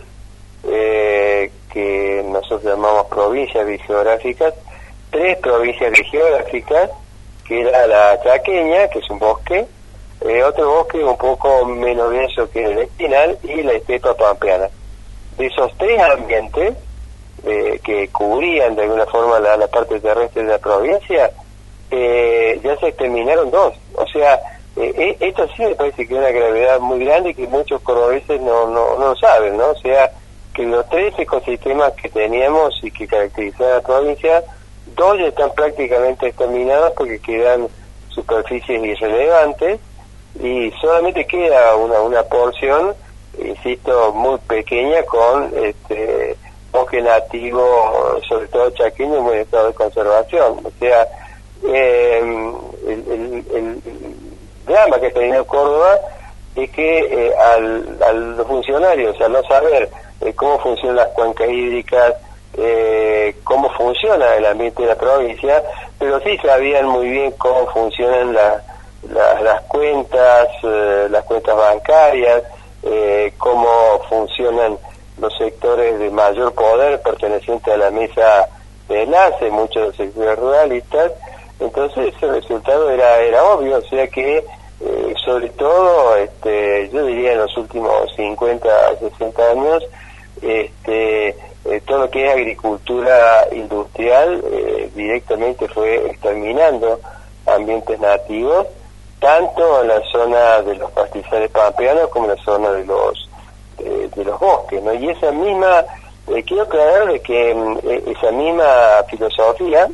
eh, que nosotros llamamos provincias biogeográficas, tres provincias biogeográficas, que era la chaqueña, que es un bosque, eh, otro bosque un poco menos denso que el espinal, y la estepa pampeana. De esos tres ambientes eh, que cubrían de alguna forma la, la parte terrestre de la provincia, eh, ya se exterminaron dos. O sea, eh, esto sí me parece que es una gravedad muy grande y que muchos cordobeses no, no, no lo saben, ¿no? O sea, que los tres ecosistemas que teníamos y que caracterizaban la provincia, dos ya están prácticamente exterminados porque quedan superficies irrelevantes y solamente queda una una porción, insisto, muy pequeña con este bosque nativo, sobre todo chaqueño, en buen estado de conservación. O sea, eh, el, el, el drama que ha tenido Córdoba es que eh, al, a los funcionarios, al no saber eh, cómo funcionan las cuencas hídricas, Eh, cómo funciona el ambiente de la provincia, pero sí sabían muy bien cómo funcionan la, la, las cuentas, eh, las cuentas bancarias, eh, cómo funcionan los sectores de mayor poder pertenecientes a la mesa de enlace, muchos de los sectores ruralistas. Entonces el resultado era era obvio, o sea que eh, sobre todo, este, yo diría en los últimos cincuenta, sesenta años, este Eh, todo lo que es agricultura industrial eh, directamente fue exterminando ambientes nativos, tanto en la zona de los pastizales pampeanos como en la zona de los eh, de los bosques, ¿no? Y esa misma, eh, quiero aclarar de que eh, esa misma filosofía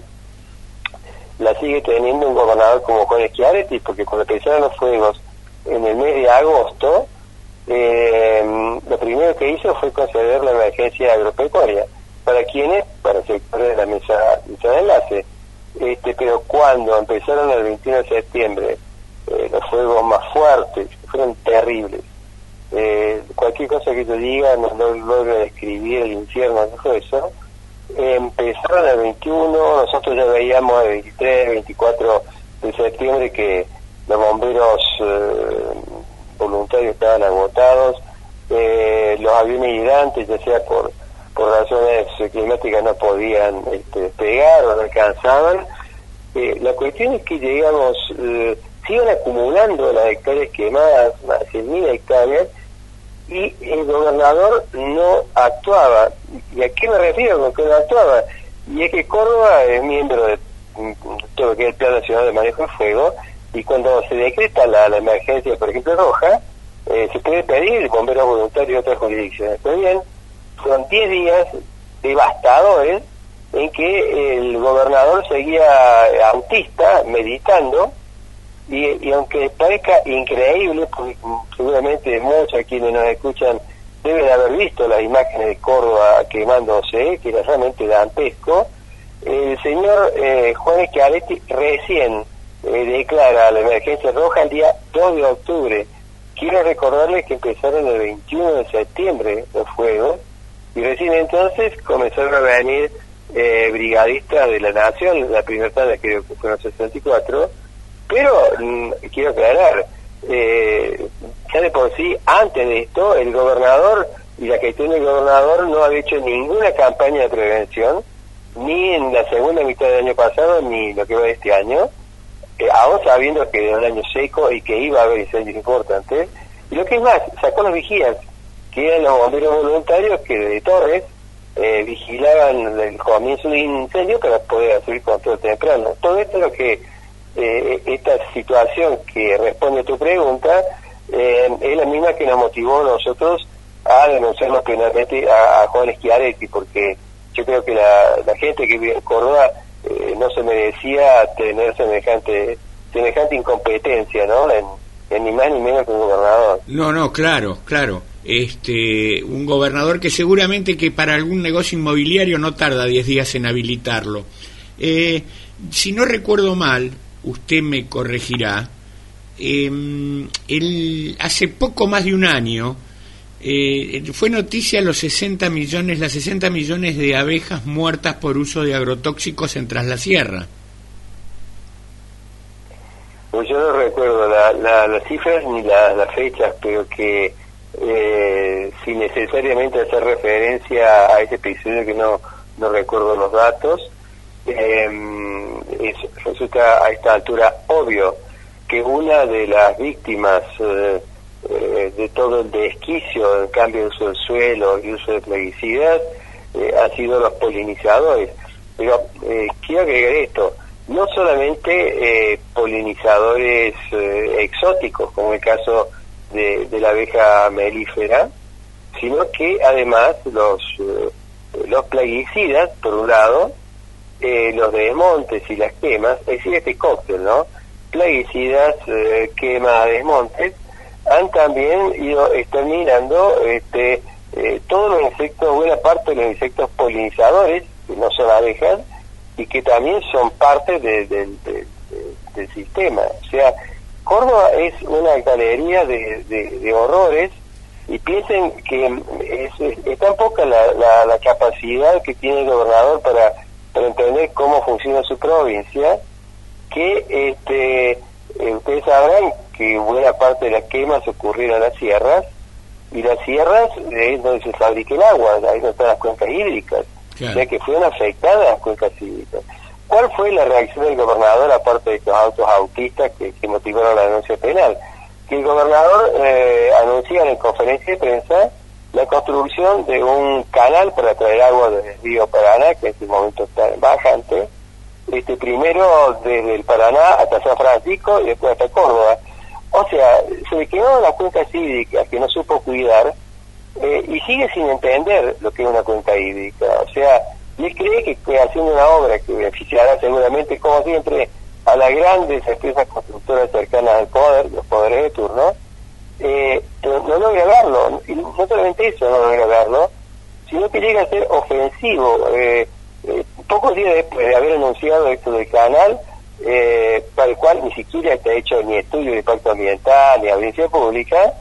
la sigue teniendo un gobernador como Juan Schiaretti, porque cuando empezaron los fuegos en el mes de agosto, Eh, lo primero que hizo fue conceder la emergencia agropecuaria. ¿Para quiénes? Para el sector de la mesa, mesa de enlace. Este, pero cuando empezaron el veintiuno de septiembre, eh, los fuegos más fuertes, fueron terribles. Eh, cualquier cosa que yo diga no no logro describir el infierno, todo eso. Eh, empezaron el veintiuno, nosotros ya veíamos el veintitrés, veinticuatro de septiembre que los bomberos eh, voluntarios estaban agotados, eh, los aviones hidrantes, ya sea por por razones climáticas, no podían este, despegar o no alcanzaban. Eh, la cuestión es que llegamos, eh, siguen acumulando las hectáreas quemadas, más de cien mil hectáreas, y el gobernador no actuaba. ¿Y a qué me refiero con que no actuaba? Y es que Córdoba es miembro de todo lo que es el Plan Nacional de Manejo de Fuego, y cuando se decreta la, la emergencia, por ejemplo, roja, eh, se puede pedir bomberos voluntarios de otras jurisdicciones. Pero bien, fueron diez días devastadores en que el gobernador seguía autista, meditando, y, y aunque parezca increíble, porque seguramente muchos de quienes nos escuchan deben haber visto las imágenes de Córdoba quemándose, que era realmente dantesco, el señor eh, Juan Schiaretti recién eh, declara la emergencia roja el día dos de octubre. Quiero recordarles que empezaron el veintiuno de septiembre los fuegos, y recién entonces comenzaron a venir eh, brigadistas de la Nación, la primera tanda creo que fueron sesenta y cuatro, pero mm, quiero aclarar, eh, ya de por sí, antes de esto, el gobernador y la gestión del gobernador no había hecho ninguna campaña de prevención, ni en la segunda mitad del año pasado, ni lo que va de este año, eh, aún sabiendo que era un año seco y que iba a haber incendios importantes, y lo que es más, sacó los vigías, que eran los bomberos voluntarios que de Torres eh, vigilaban el comienzo de un incendio para poder hacer control temprano. Todo esto es lo que, eh, esta situación que responde a tu pregunta, eh, es la misma que nos motivó a nosotros a denunciarnos penalmente a, a Juan Schiaretti, porque yo creo que la, la gente que vive en Córdoba eh, no se merecía tener semejante semejante incompetencia, ¿no? En, en ni más ni menos que un gobernador. No, no, claro, claro. Este, un gobernador que seguramente que para algún negocio inmobiliario no tarda diez días en habilitarlo. Eh, si no recuerdo mal, usted me corregirá, eh, el, hace poco más de un año eh, fue noticia los sesenta millones, las sesenta millones de abejas muertas por uso de agrotóxicos en Tras la Sierra. Pues yo no recuerdo la, la, las cifras ni la, las fechas, pero que eh, sin necesariamente hacer referencia a ese episodio que no, no recuerdo los datos, eh, es, resulta a esta altura obvio que una de las víctimas eh, eh, de todo el desquicio del cambio de uso del suelo y uso de plaguicidas eh, han sido los polinizadores. Pero eh, quiero agregar esto, no solamente eh, polinizadores eh, exóticos, como el caso de, de la abeja melífera, sino que además los eh, los plaguicidas, por un lado, eh, los desmontes y las quemas, es decir, este cóctel, ¿no? Plaguicidas, eh, quemas, desmontes, han también ido exterminando este, eh, todos los insectos, buena parte de los insectos polinizadores, que no son abejas, y que también son parte de, de, de, de, del sistema. O sea, Córdoba es una galería de, de, de horrores, y piensen que es, es, es tan poca la, la, la capacidad que tiene el gobernador para, para entender cómo funciona su provincia, que este eh, ustedes sabrán que buena parte de las quemas ocurrieron en las sierras, y las sierras es donde se fabrica el agua, ahí no están las cuencas hídricas. Claro. O sea que fueron afectadas las cuencas hídricas. ¿Cuál fue la reacción del gobernador, aparte de estos autos autistas que, que motivaron la denuncia penal? Que el gobernador eh, anunció en conferencia de prensa la construcción de un canal para traer agua del río Paraná, que en este momento está bajante, este primero desde el Paraná hasta San Francisco y después hasta Córdoba. O sea, se le quemaron las cuencas hídricas que no supo cuidar, eh, y sigue sin entender lo que es una cuenca hídrica. O sea, y él cree que, que haciendo una obra que beneficiará seguramente, como siempre, a las grandes empresas constructoras cercanas al poder, los poderes de turno, eh, no, no logra verlo. Y no solamente eso no logra verlo, sino que llega a ser ofensivo. Eh, eh, pocos días después de haber anunciado esto del canal, eh, para el cual ni siquiera está hecho ni estudio de impacto ambiental ni audiencia pública,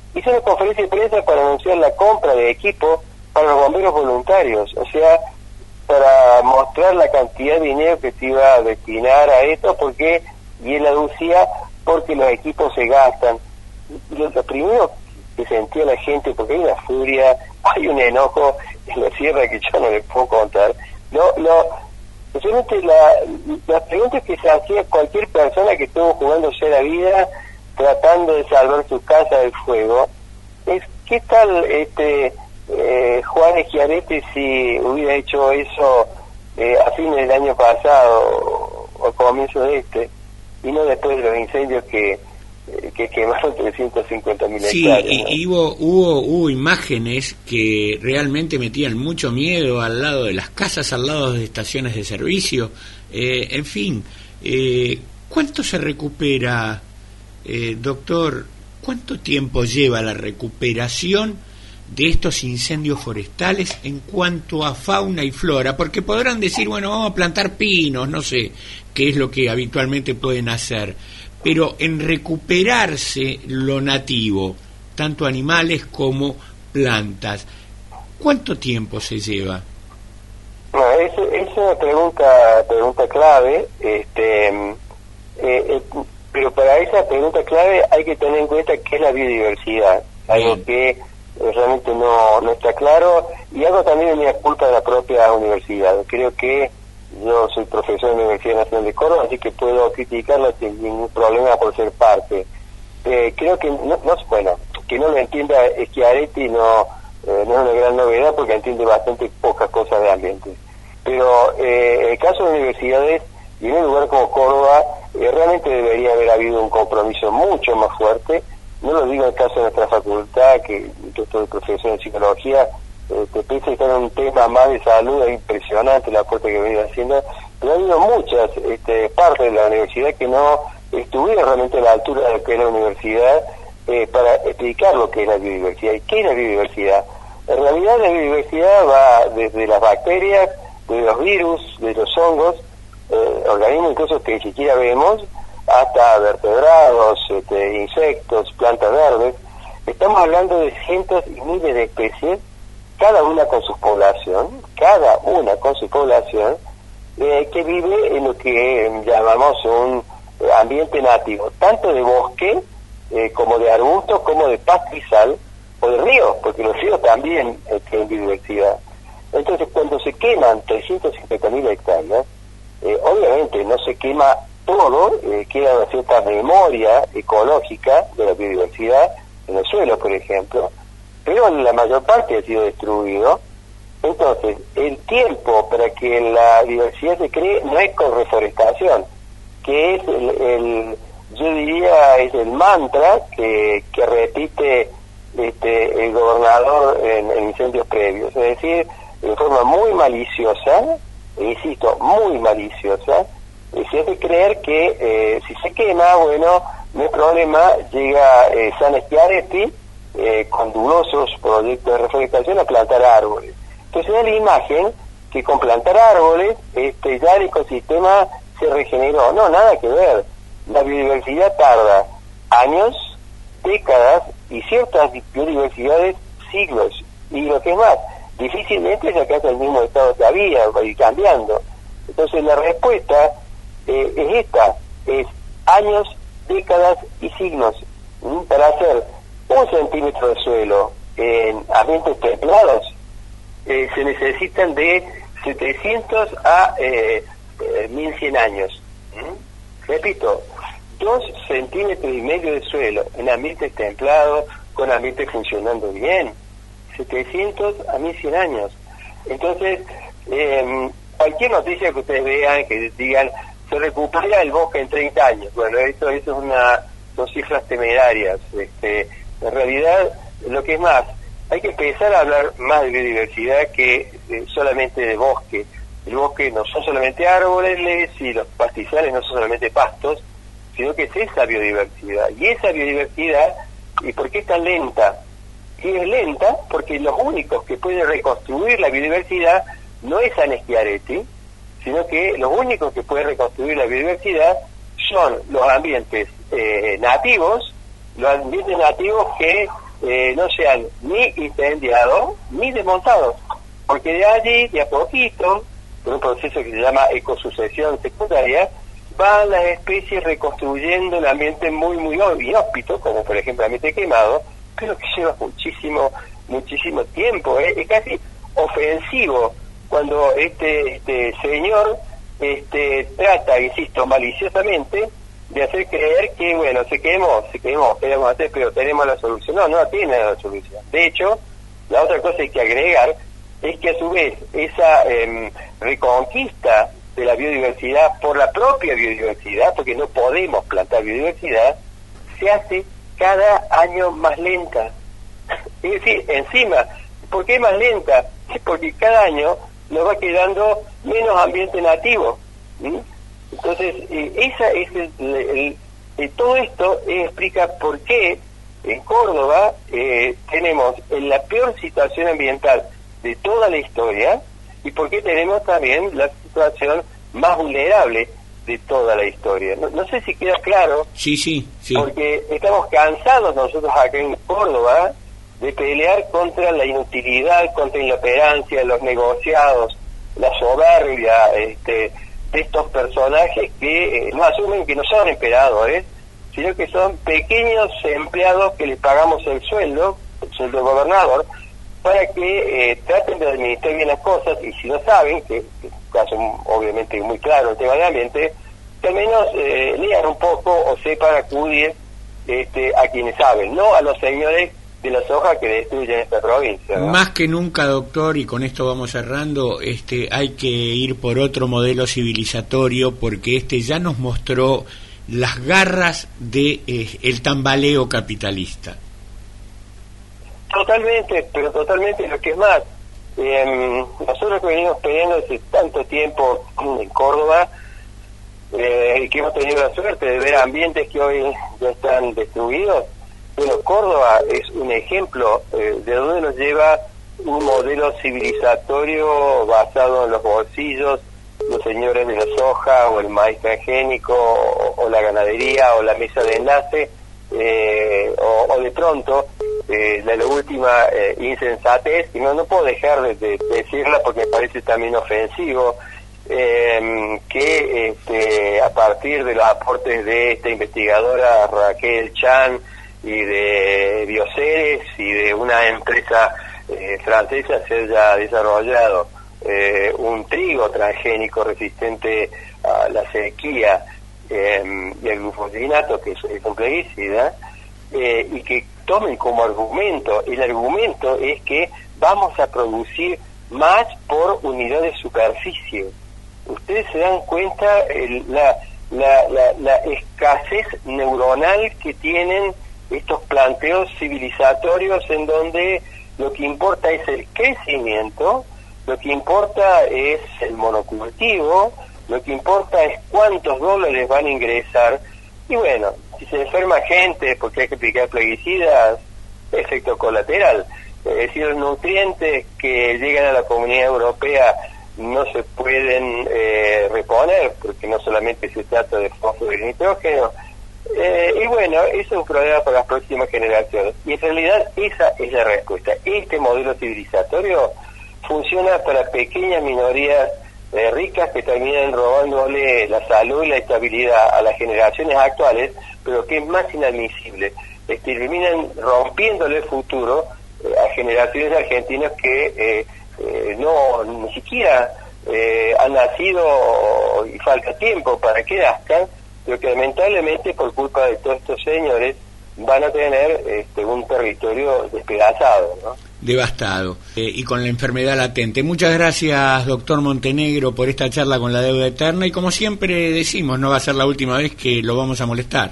hizo una conferencia de prensa para anunciar la compra de equipo para los bomberos voluntarios, o sea, para mostrar la cantidad de dinero que se iba a destinar a esto, porque, y él aducía, porque los equipos se gastan. Lo, lo primero que sentía la gente, porque hay una furia, hay un enojo en la sierra que yo no les puedo contar. Lo, lo, realmente la, las preguntas que se hacía cualquier persona que estuvo jugándose la vida, tratando de salvar su casa del fuego, es ¿qué tal este eh, Juan Schiaretti si hubiera hecho eso eh, a fines del año pasado o al comienzo de este, y no después de los incendios que que quemaron trescientos cincuenta mil sí, hectáreas, ¿no? y, y hubo, hubo, hubo imágenes que realmente metían mucho miedo al lado de las casas, al lado de estaciones de servicio, eh, en fin, eh, ¿cuánto se recupera, eh, doctor? ¿Cuánto tiempo lleva la recuperación de estos incendios forestales en cuanto a fauna y flora? Porque podrán decir, bueno, vamos a plantar pinos, no sé, qué es lo que habitualmente pueden hacer, pero en recuperarse lo nativo, tanto animales como plantas, ¿cuánto tiempo se lleva? No, es, es una pregunta pregunta clave, este, eh, eh, pero para esa pregunta clave hay que tener en cuenta qué es la biodiversidad, algo Bien. que eh, realmente no, no está claro, y algo también es mi culpa de la propia universidad. Creo que yo soy profesor de la Universidad Nacional de Córdoba, así que puedo criticarlo sin ningún problema por ser parte. Eh, creo que, no, no bueno, que no lo entienda Schiaretti no, eh, no es una gran novedad, porque entiende bastante pocas cosas de ambiente. Pero eh, el caso de universidades, y en un lugar como Córdoba, eh, realmente debería haber habido un compromiso mucho más fuerte. No lo digo en el caso de nuestra facultad, que yo soy profesor de psicología, Este, pese a estar en un tema más de salud, es impresionante la aporte que venía haciendo, pero ha habido muchas este, partes de la universidad que no estuvieron realmente a la altura de lo que es la universidad eh, para explicar lo que es la biodiversidad. ¿Y qué es la biodiversidad? En realidad la biodiversidad va desde las bacterias, de los virus, de los hongos, eh, organismos incluso que ni siquiera vemos, hasta vertebrados, este, insectos, plantas verdes. Estamos hablando de cientos y miles de especies, cada una con su población, cada una con su población, eh, que vive en lo que llamamos un ambiente nativo, tanto de bosque, eh, como de arbustos, como de pastizal, o de ríos, porque los ríos también eh, tienen biodiversidad. Entonces, cuando se queman trescientos cincuenta mil hectáreas, eh, obviamente no se quema todo, eh, queda una cierta memoria ecológica de la biodiversidad en el suelo, por ejemplo, pero la mayor parte ha sido destruido. Entonces, el tiempo para que la diversidad se cree no es con reforestación, que es el, el yo diría, es el mantra que, que repite este, el gobernador en, en incendios previos, es decir, de forma muy maliciosa, e insisto, muy maliciosa, eh, se hace creer que eh, si se quema, bueno, no hay problema, llega eh, San Schiaretti, Eh, con dudosos proyectos de reforestación, a plantar árboles. Entonces da la imagen que con plantar árboles este, ya el ecosistema se regeneró. No, nada que ver. La biodiversidad tarda años, décadas, y ciertas biodiversidades siglos. Y lo que es más, difícilmente se alcanza el mismo estado que había, va a ir cambiando. Entonces la respuesta eh, es esta, es años, décadas y siglos, ¿m? para hacer un centímetro de suelo en ambientes templados eh, se necesitan de setecientos a eh, eh, mil cien años. ¿Mm? Repito, dos centímetros y medio de suelo en ambientes templados, con ambientes funcionando bien, setecientos a mil cien años. Entonces, eh, cualquier noticia que ustedes vean, que digan, se recupera el bosque en treinta años, bueno, eso, eso es una, son cifras temerarias. Este, En realidad, lo que es más, hay que empezar a hablar más de biodiversidad que eh, solamente de bosque. El bosque no son solamente árboles y los pastizales no son solamente pastos, sino que es esa biodiversidad. Y esa biodiversidad, ¿y por qué es tan lenta? Y es lenta porque los únicos que pueden reconstruir la biodiversidad no es San Schiaretti, sino que los únicos que pueden reconstruir la biodiversidad son los ambientes eh, nativos, los ambientes nativos que eh, no sean ni incendiados ni desmontados, porque de allí, de a poquito, por un proceso que se llama ecosucesión secundaria, van las especies reconstruyendo el ambiente muy, muy inhóspito, como por ejemplo el ambiente quemado, pero que lleva muchísimo, muchísimo tiempo, ¿eh? Es casi ofensivo cuando este, este señor este, trata, insisto, maliciosamente, de hacer creer que, bueno, se quemó, se quemó, queremos hacer, pero tenemos la solución. No, no tiene la solución. De hecho, la otra cosa que hay que agregar es que a su vez esa eh, reconquista de la biodiversidad por la propia biodiversidad, porque no podemos plantar biodiversidad, se hace cada año más lenta. Es decir, encima, ¿por qué más lenta? Es porque cada año nos va quedando menos ambiente nativo. ¿sí? Entonces, eh, esa es el, el, el, el, todo esto eh, explica por qué en Córdoba eh, tenemos en la peor situación ambiental de toda la historia y por qué tenemos también la situación más vulnerable de toda la historia. No, no sé si queda claro. Sí, sí, sí. Porque estamos cansados nosotros acá en Córdoba de pelear contra la inutilidad, contra la inoperancia, los negociados, la soberbia este, de estos personajes que eh, no asumen que no son emperadores, sino que son pequeños empleados que les pagamos el sueldo, el sueldo del gobernador, para que eh, traten de administrar bien las cosas, y si no saben, que es un caso obviamente muy claro el tema del ambiente, que al menos eh, lean un poco o sepan acudir este, a quienes saben, no a los señores de la soja que destruyen esta provincia, ¿no? Más que nunca, doctor, y con esto vamos cerrando, este, hay que ir por otro modelo civilizatorio, porque este ya nos mostró las garras de eh, el tambaleo capitalista. Totalmente, pero totalmente. Lo que es más, eh, nosotros que venimos peleando hace tanto tiempo en Córdoba, eh, y que hemos tenido la suerte de ver ambientes que hoy ya están destruidos, bueno, Córdoba es un ejemplo eh, de donde nos lleva un modelo civilizatorio basado en los bolsillos, los señores de la soja, o el maíz transgénico, o, o la ganadería, o la mesa de enlace, eh, o, o de pronto eh, la, la última eh, insensatez, y no, no puedo dejar de, de decirla porque me parece también ofensivo, eh, que este, a partir de los aportes de esta investigadora Raquel Chan y de Bioceres y de una empresa eh, francesa se haya desarrollado eh, un trigo transgénico resistente a la sequía eh, y al glufosinato, que es, es un plaguicida, eh, y que tomen como argumento, el argumento es que vamos a producir más por unidad de superficie. Ustedes se dan cuenta el, la, la, la, la escasez neuronal que tienen estos planteos civilizatorios, en donde lo que importa es el crecimiento, lo que importa es el monocultivo, lo que importa es cuántos dólares van a ingresar, y bueno, si se enferma gente porque hay que aplicar plaguicidas, efecto colateral, es decir, los nutrientes que llegan a la Comunidad Europea no se pueden eh, reponer, porque no solamente se trata de fósforo y nitrógeno. Eh, y bueno, eso es un problema para las próximas generaciones. Y en realidad esa es la respuesta. Este modelo civilizatorio funciona para pequeñas minorías eh, ricas que terminan robándole la salud y la estabilidad a las generaciones actuales, pero que es más inadmisible. Eh, terminan rompiéndole el futuro eh, a generaciones de argentinos que eh, eh, no ni siquiera eh, han nacido y falta tiempo para que nazcan, pero que lamentablemente por culpa de todos estos señores van a tener este, un territorio despedazado, ¿no? Devastado, eh, y con la enfermedad latente. Muchas gracias, doctor Montenegro, por esta charla con la deuda eterna, y como siempre decimos, no va a ser la última vez que lo vamos a molestar.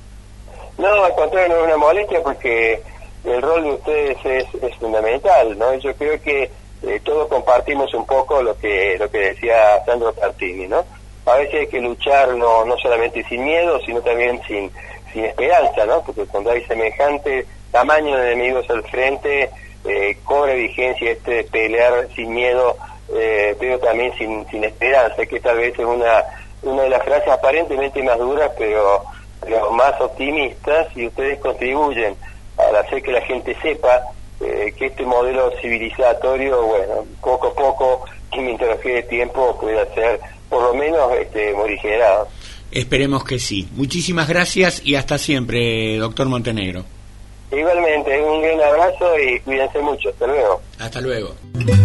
No, al contrario, no es una molestia, porque el rol de ustedes es, es fundamental, ¿no? Yo creo que eh, todos compartimos un poco lo que lo que decía Sandro Tartini, ¿no? A veces hay que luchar no no solamente sin miedo, sino también sin sin esperanza, ¿no? Porque cuando hay semejante tamaño de enemigos al frente, eh, cobra vigencia este de pelear sin miedo, eh, pero también sin sin esperanza, que tal vez es una una de las frases aparentemente más duras, pero, pero más optimistas, y ustedes contribuyen a para hacer que la gente sepa eh, que este modelo civilizatorio, bueno, poco a poco, y mientras quede tiempo, pueda ser por lo menos este, morigerado. Esperemos que sí. Muchísimas gracias y hasta siempre, doctor Montenegro. Igualmente, un gran abrazo y cuídense mucho. Hasta luego. Hasta luego.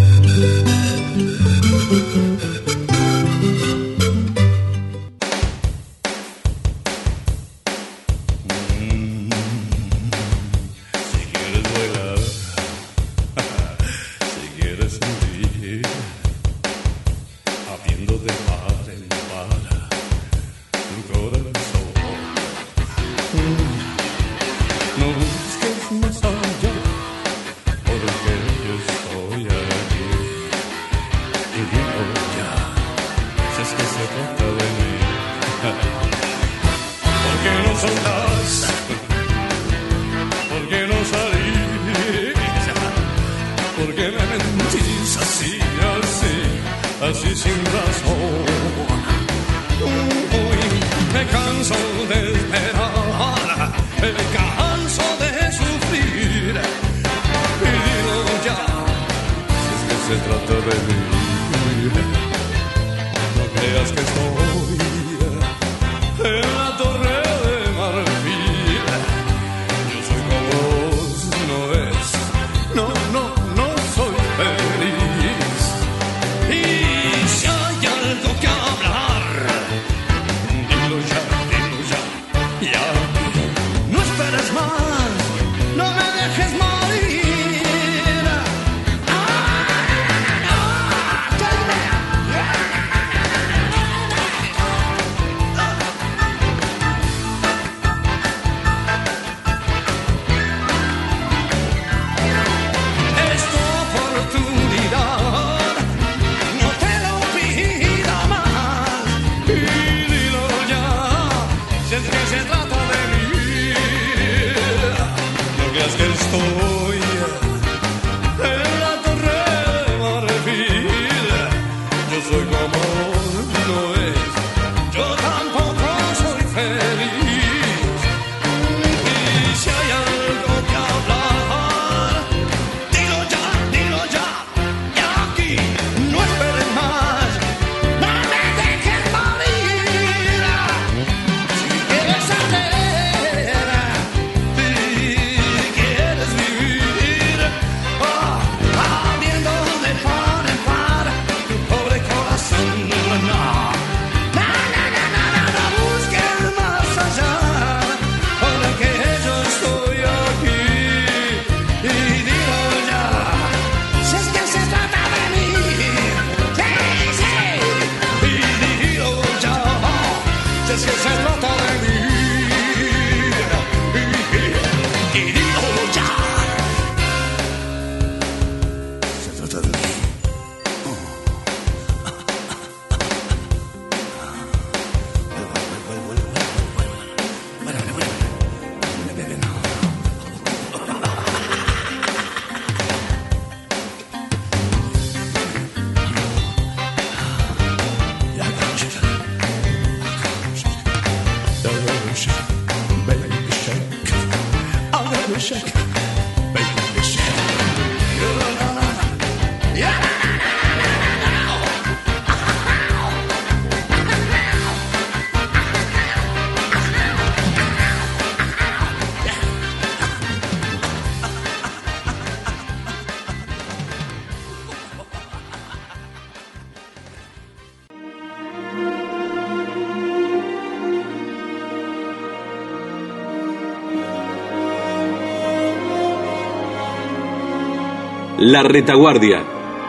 La Retaguardia.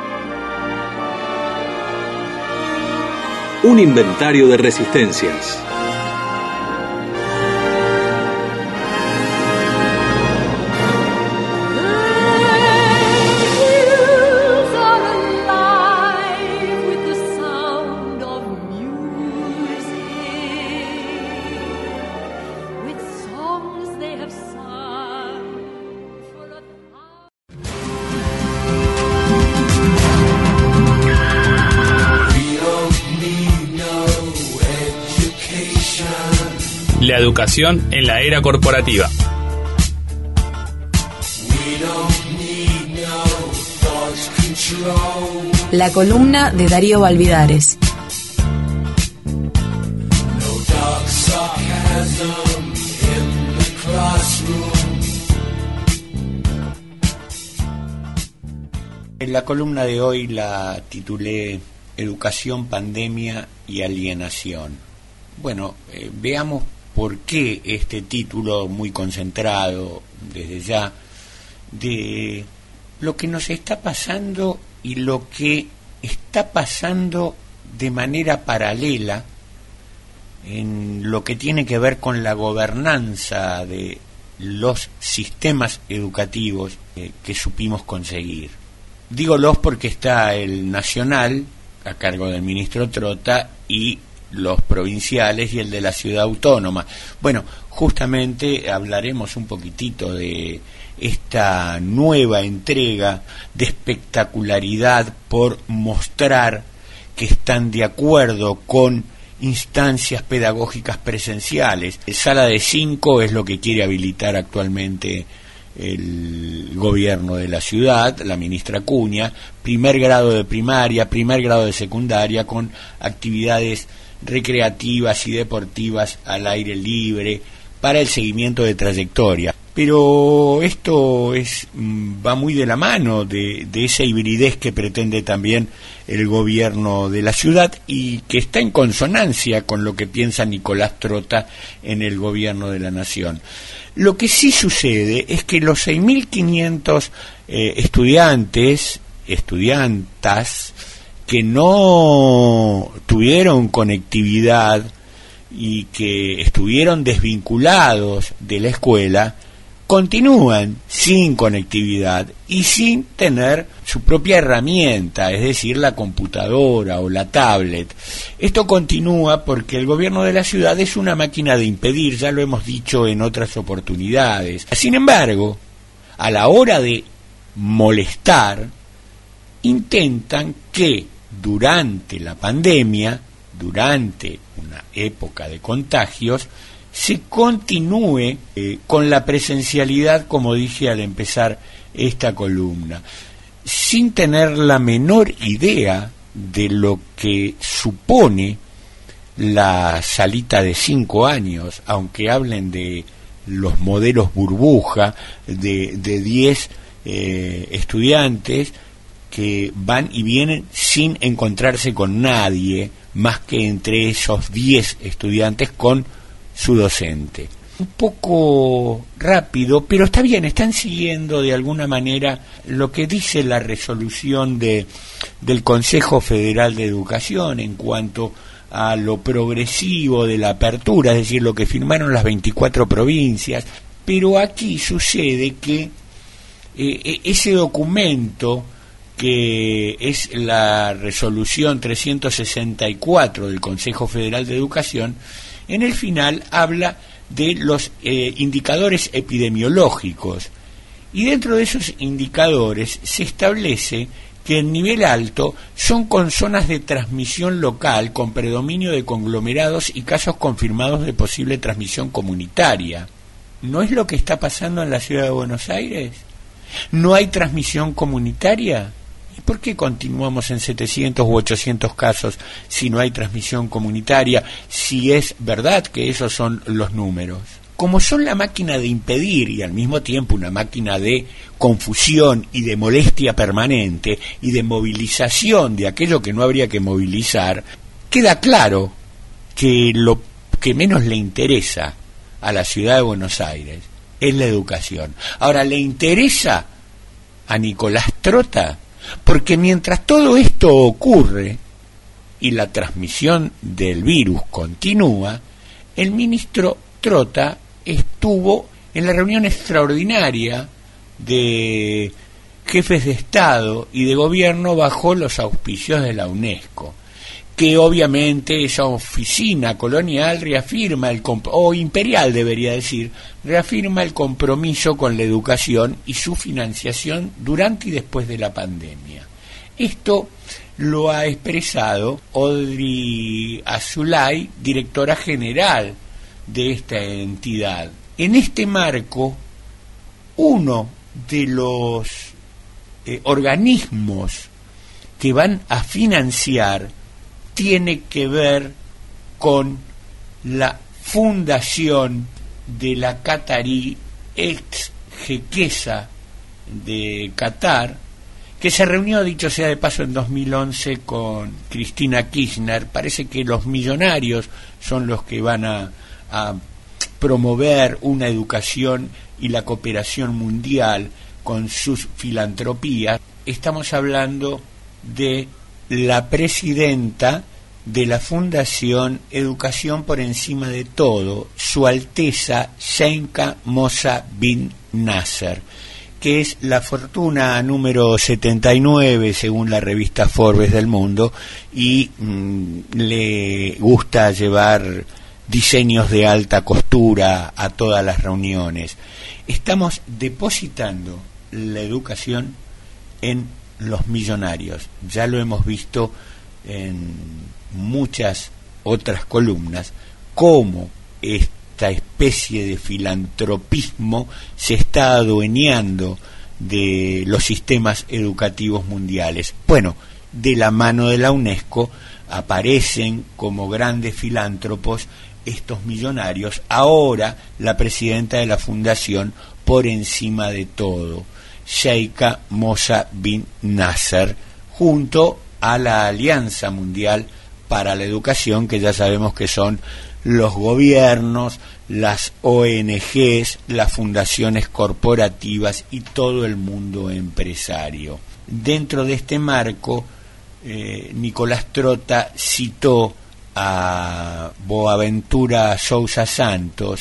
Un inventario de resistencias. La educación en la era corporativa. La columna de Darío Balvidares. La columna de hoy la titulé Educación, Pandemia y Alienación. Bueno, eh, veamos por qué este título muy concentrado desde ya de lo que nos está pasando y lo que está pasando de manera paralela en lo que tiene que ver con la gobernanza de los sistemas educativos eh, que supimos conseguir. Dígolos porque está el nacional, a cargo del ministro Trota, y los provinciales y el de la ciudad autónoma. Bueno, justamente hablaremos un poquitito de esta nueva entrega de espectacularidad por mostrar que están de acuerdo con instancias pedagógicas presenciales. Sala de cinco es lo que quiere habilitar actualmente el gobierno de la ciudad, la ministra Acuña, primer grado de primaria, primer grado de secundaria, con actividades recreativas y deportivas al aire libre para el seguimiento de trayectoria. Pero esto es va muy de la mano de, de esa hibridez que pretende también el gobierno de la ciudad y que está en consonancia con lo que piensa Nicolás Trota en el gobierno de la nación. Lo que sí sucede es que los seis mil quinientos eh, estudiantes, estudiantas, que no tuvieron conectividad y que estuvieron desvinculados de la escuela, continúan sin conectividad y sin tener su propia herramienta, es decir, la computadora o la tablet. Esto continúa porque el gobierno de la ciudad es una máquina de impedir, ya lo hemos dicho en otras oportunidades. Sin embargo, a la hora de molestar, intentan que durante la pandemia, durante una época de contagios, se continúe eh, con la presencialidad, como dije al empezar esta columna, sin tener la menor idea de lo que supone la salita de cinco años, aunque hablen de los modelos burbuja, de, de diez eh, estudiantes que van y vienen sin encontrarse con nadie, más que entre esos diez estudiantes con su docente. Un poco rápido, pero está bien, están siguiendo de alguna manera lo que dice la resolución de, del Consejo Federal de Educación en cuanto a lo progresivo de la apertura, es decir, lo que firmaron las veinticuatro provincias, pero aquí sucede que eh, ese documento, que es la resolución trescientos sesenta y cuatro del Consejo Federal de Educación, en el final habla de los eh, indicadores epidemiológicos, y dentro de esos indicadores se establece que el nivel alto son con zonas de transmisión local con predominio de conglomerados y casos confirmados de posible transmisión comunitaria. ¿No es lo que está pasando en la ciudad de Buenos Aires? ¿No hay transmisión comunitaria? ¿Y por qué continuamos en setecientos u ochocientos casos si no hay transmisión comunitaria, si es verdad que esos son los números? Como son la máquina de impedir y al mismo tiempo una máquina de confusión y de molestia permanente y de movilización de aquello que no habría que movilizar, queda claro que lo que menos le interesa a la ciudad de Buenos Aires es la educación. Ahora, ¿le interesa a Nicolás Trota? Porque mientras todo esto ocurre y la transmisión del virus continúa, el ministro Trota estuvo en la reunión extraordinaria de jefes de Estado y de Gobierno bajo los auspicios de la UNESCO, que obviamente esa oficina colonial reafirma el comp- o imperial debería decir, reafirma el compromiso con la educación y su financiación durante y después de la pandemia. Esto lo ha expresado Audrey Azoulay, directora general de esta entidad. En este marco, uno de los eh, organismos que van a financiar tiene que ver con la fundación de la catarí ex jequesa de Qatar, que se reunió, dicho sea de paso, en dos mil once con Cristina Kirchner. Parece que los millonarios son los que van a, a promover una educación y la cooperación mundial con sus filantropías. Estamos hablando de la presidenta de la Fundación Educación por Encima de Todo, Su Alteza Sheikha Moza bin Nasser, que es la fortuna número setenta y nueve según la revista Forbes del mundo, y mmm, le gusta llevar diseños de alta costura a todas las reuniones. Estamos depositando la educación en los millonarios. Ya lo hemos visto en muchas otras columnas, cómo esta especie de filantropismo se está adueñando de los sistemas educativos mundiales. Bueno, de la mano de la UNESCO aparecen como grandes filántropos estos millonarios. Ahora la presidenta de la Fundación Por Encima de Todo, Sheikha Moza bin Nasser, junto a la Alianza Mundial para la Educación, que ya sabemos que son los gobiernos, las O N Ges, las fundaciones corporativas y todo el mundo empresario. Dentro de este marco, eh, Nicolás Trota citó a Boaventura Sousa Santos,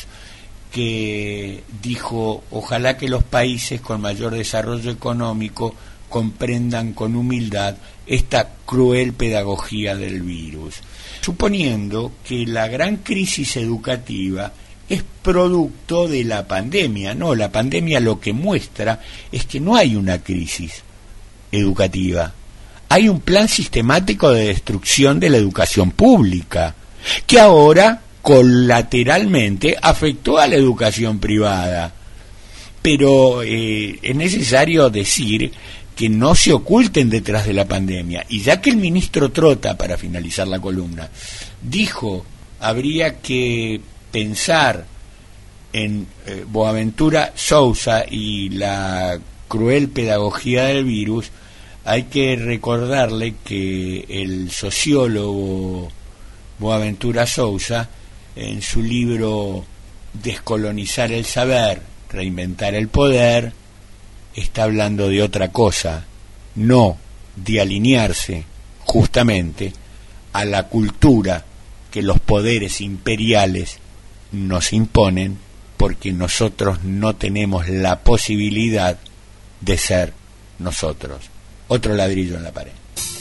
que dijo: ojalá que los países con mayor desarrollo económico comprendan con humildad esta cruel pedagogía del virus, suponiendo que la gran crisis educativa es producto de la pandemia. No, la pandemia lo que muestra es que no hay una crisis educativa, hay un plan sistemático de destrucción de la educación pública, que ahora colateralmente afectó a la educación privada. Pero eh, es necesario decir que no se oculten detrás de la pandemia. Y ya que el ministro Trota, para finalizar la columna, dijo habría que pensar en eh, Boaventura Sousa y la cruel pedagogía del virus, hay que recordarle que el sociólogo Boaventura Sousa, en su libro Descolonizar el saber, reinventar el poder, está hablando de otra cosa, no de alinearse justamente a la cultura que los poderes imperiales nos imponen, porque nosotros no tenemos la posibilidad de ser nosotros. Otro ladrillo en la pared.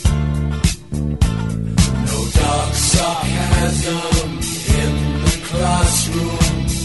No dark sarcasm in the classroom.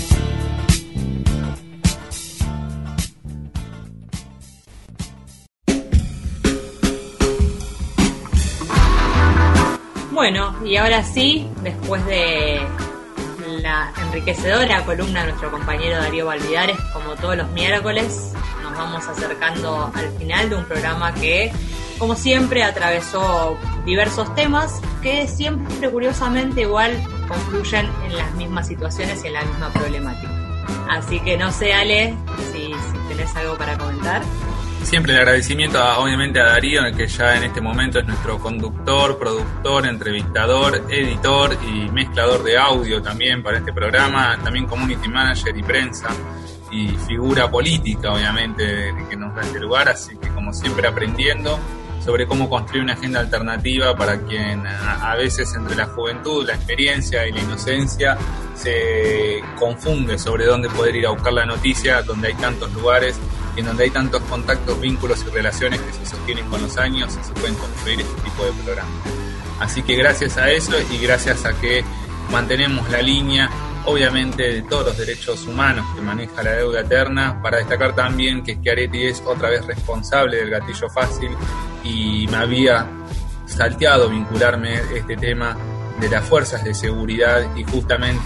Bueno, y ahora sí, después de la enriquecedora columna de nuestro compañero Darío Valvidares, como todos los miércoles, nos vamos acercando al final de un programa que, como siempre, atravesó diversos temas que siempre, curiosamente, igual concluyen en las mismas situaciones y en la misma problemática. Así que no sé, Ale, si, si tenés algo para comentar. Siempre el agradecimiento a, obviamente a Darío, que ya en este momento es nuestro conductor, productor, entrevistador, editor y mezclador de audio también para este programa, también community manager y prensa y figura política, obviamente, que nos da este lugar, así que como siempre aprendiendo sobre cómo construir una agenda alternativa para quien a, a veces entre la juventud, la experiencia y la inocencia se confunde sobre dónde poder ir a buscar la noticia, donde hay tantos lugares y en donde hay tantos contactos, vínculos y relaciones que se sostienen con los años y se pueden construir este tipo de programas. Así que gracias a eso y gracias a que mantenemos la línea, obviamente, de todos los derechos humanos que maneja la deuda eterna, para destacar también que Schiaretti es otra vez responsable del gatillo fácil y me había salteado vincularme este tema de las fuerzas de seguridad y justamente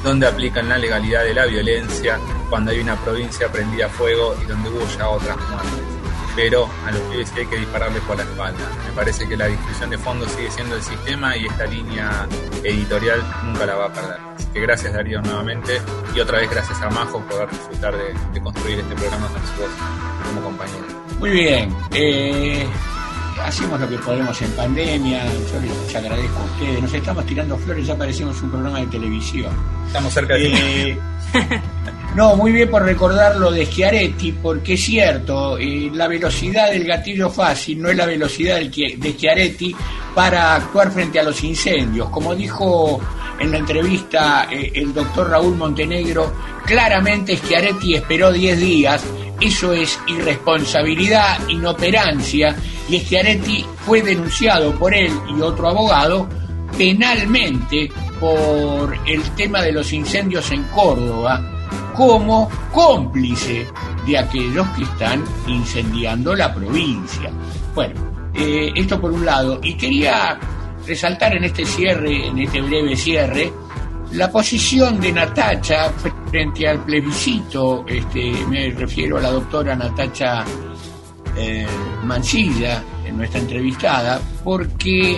donde aplican la legalidad de la violencia cuando hay una provincia prendida a fuego y donde hubo ya otras muertes. Pero a los pibes sí hay que dispararles por la espalda. Me parece que la discusión de fondo sigue siendo el sistema y esta línea editorial nunca la va a perder. Así que gracias, Darío, nuevamente, y otra vez gracias a Majo por poder disfrutar de, de construir este programa con su voz como compañero. Muy bien, eh, hacemos lo que podemos en pandemia. Yo les agradezco a ustedes. Nos estamos tirando flores, ya parecemos un programa de televisión. Estamos cerca de eh, No, muy bien por recordar lo de Schiaretti, porque es cierto, eh, la velocidad del gatillo fácil no es la velocidad del, de Schiaretti para actuar frente a los incendios. Como dijo en la entrevista eh, el doctor Raúl Montenegro, claramente Schiaretti esperó diez días, eso es irresponsabilidad, inoperancia, y Schiaretti fue denunciado por él y otro abogado penalmente por el tema de los incendios en Córdoba, como cómplice de aquellos que están incendiando la provincia. Bueno, eh, esto por un lado. Y quería resaltar en este cierre, en este breve cierre, la posición de Natacha frente al plebiscito. Este, me refiero a la doctora Natacha eh, Mancilla, nuestra entrevistada, porque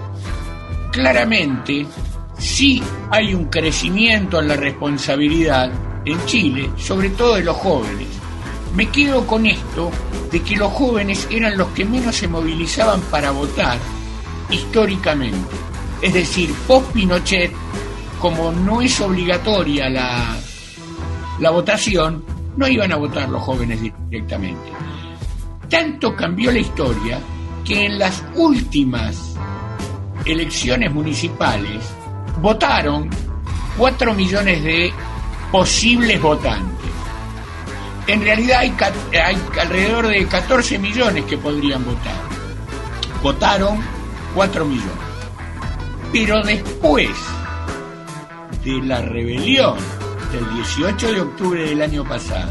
claramente sí hay un crecimiento en la responsabilidad en Chile, sobre todo de los jóvenes. Me quedo con esto de que los jóvenes eran los que menos se movilizaban para votar históricamente. Es decir, post-Pinochet, como no es obligatoria la, la votación, no iban a votar los jóvenes directamente. Tanto cambió la historia que en las últimas elecciones municipales votaron cuatro millones de posibles votantes. En realidad hay, hay alrededor de catorce millones que podrían votar. Votaron cuatro millones. Pero después de la rebelión del dieciocho de octubre del año pasado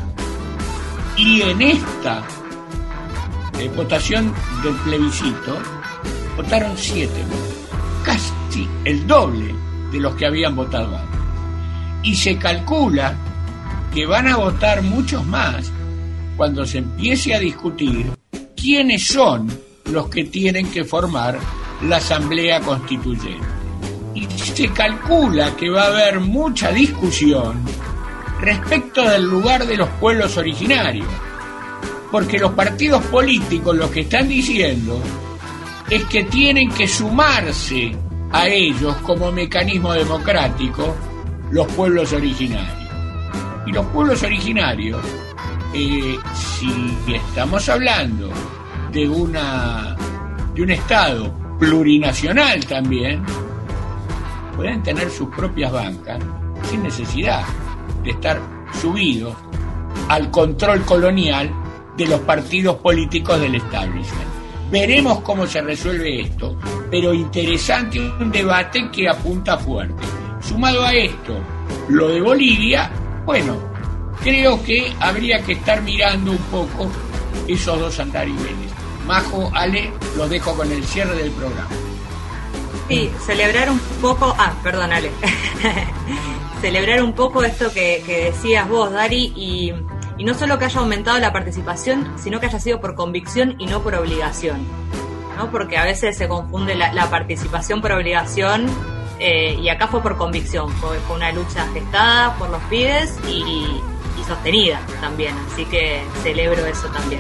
y en esta eh, votación del plebiscito, votaron siete millones, casi el doble de los que habían votado antes. Y se calcula que van a votar muchos más cuando se empiece a discutir quiénes son los que tienen que formar la Asamblea Constituyente. Y se calcula que va a haber mucha discusión respecto del lugar de los pueblos originarios, porque los partidos políticos lo que están diciendo es que tienen que sumarse a ellos como mecanismo democrático los pueblos originarios. Y los pueblos originarios, eh, si estamos hablando de una de un Estado plurinacional también, pueden tener sus propias bancas sin necesidad de estar subidos al control colonial de los partidos políticos del establishment. Veremos cómo se resuelve esto, pero interesante un debate que apunta fuerte. Sumado a esto, lo de Bolivia, bueno, creo que habría que estar mirando un poco esos dos andariveles. Majo, Ale, los dejo con el cierre del programa. Sí, celebrar un poco... Ah, perdón, Ale. Celebrar un poco esto que, que decías vos, Dari, y, y no solo que haya aumentado la participación, sino que haya sido por convicción y no por obligación, ¿no? Porque a veces se confunde la, la participación por obligación, eh, y acá fue por convicción, fue, fue una lucha gestada por los pibes y, y sostenida también, así que celebro eso también.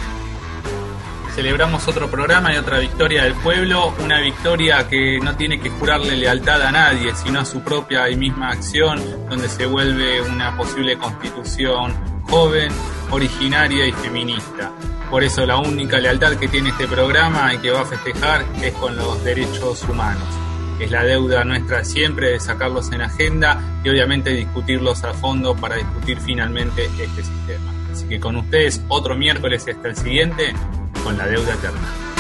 Celebramos otro programa y otra victoria del pueblo, una victoria que no tiene que jurarle lealtad a nadie, sino a su propia y misma acción, donde se vuelve una posible constitución joven, originaria y feminista. Por eso la única lealtad que tiene este programa y que va a festejar es con los derechos humanos. Es la deuda nuestra siempre de sacarlos en agenda y obviamente discutirlos a fondo para discutir finalmente este sistema. Así que con ustedes otro miércoles hasta el siguiente, con la deuda eterna.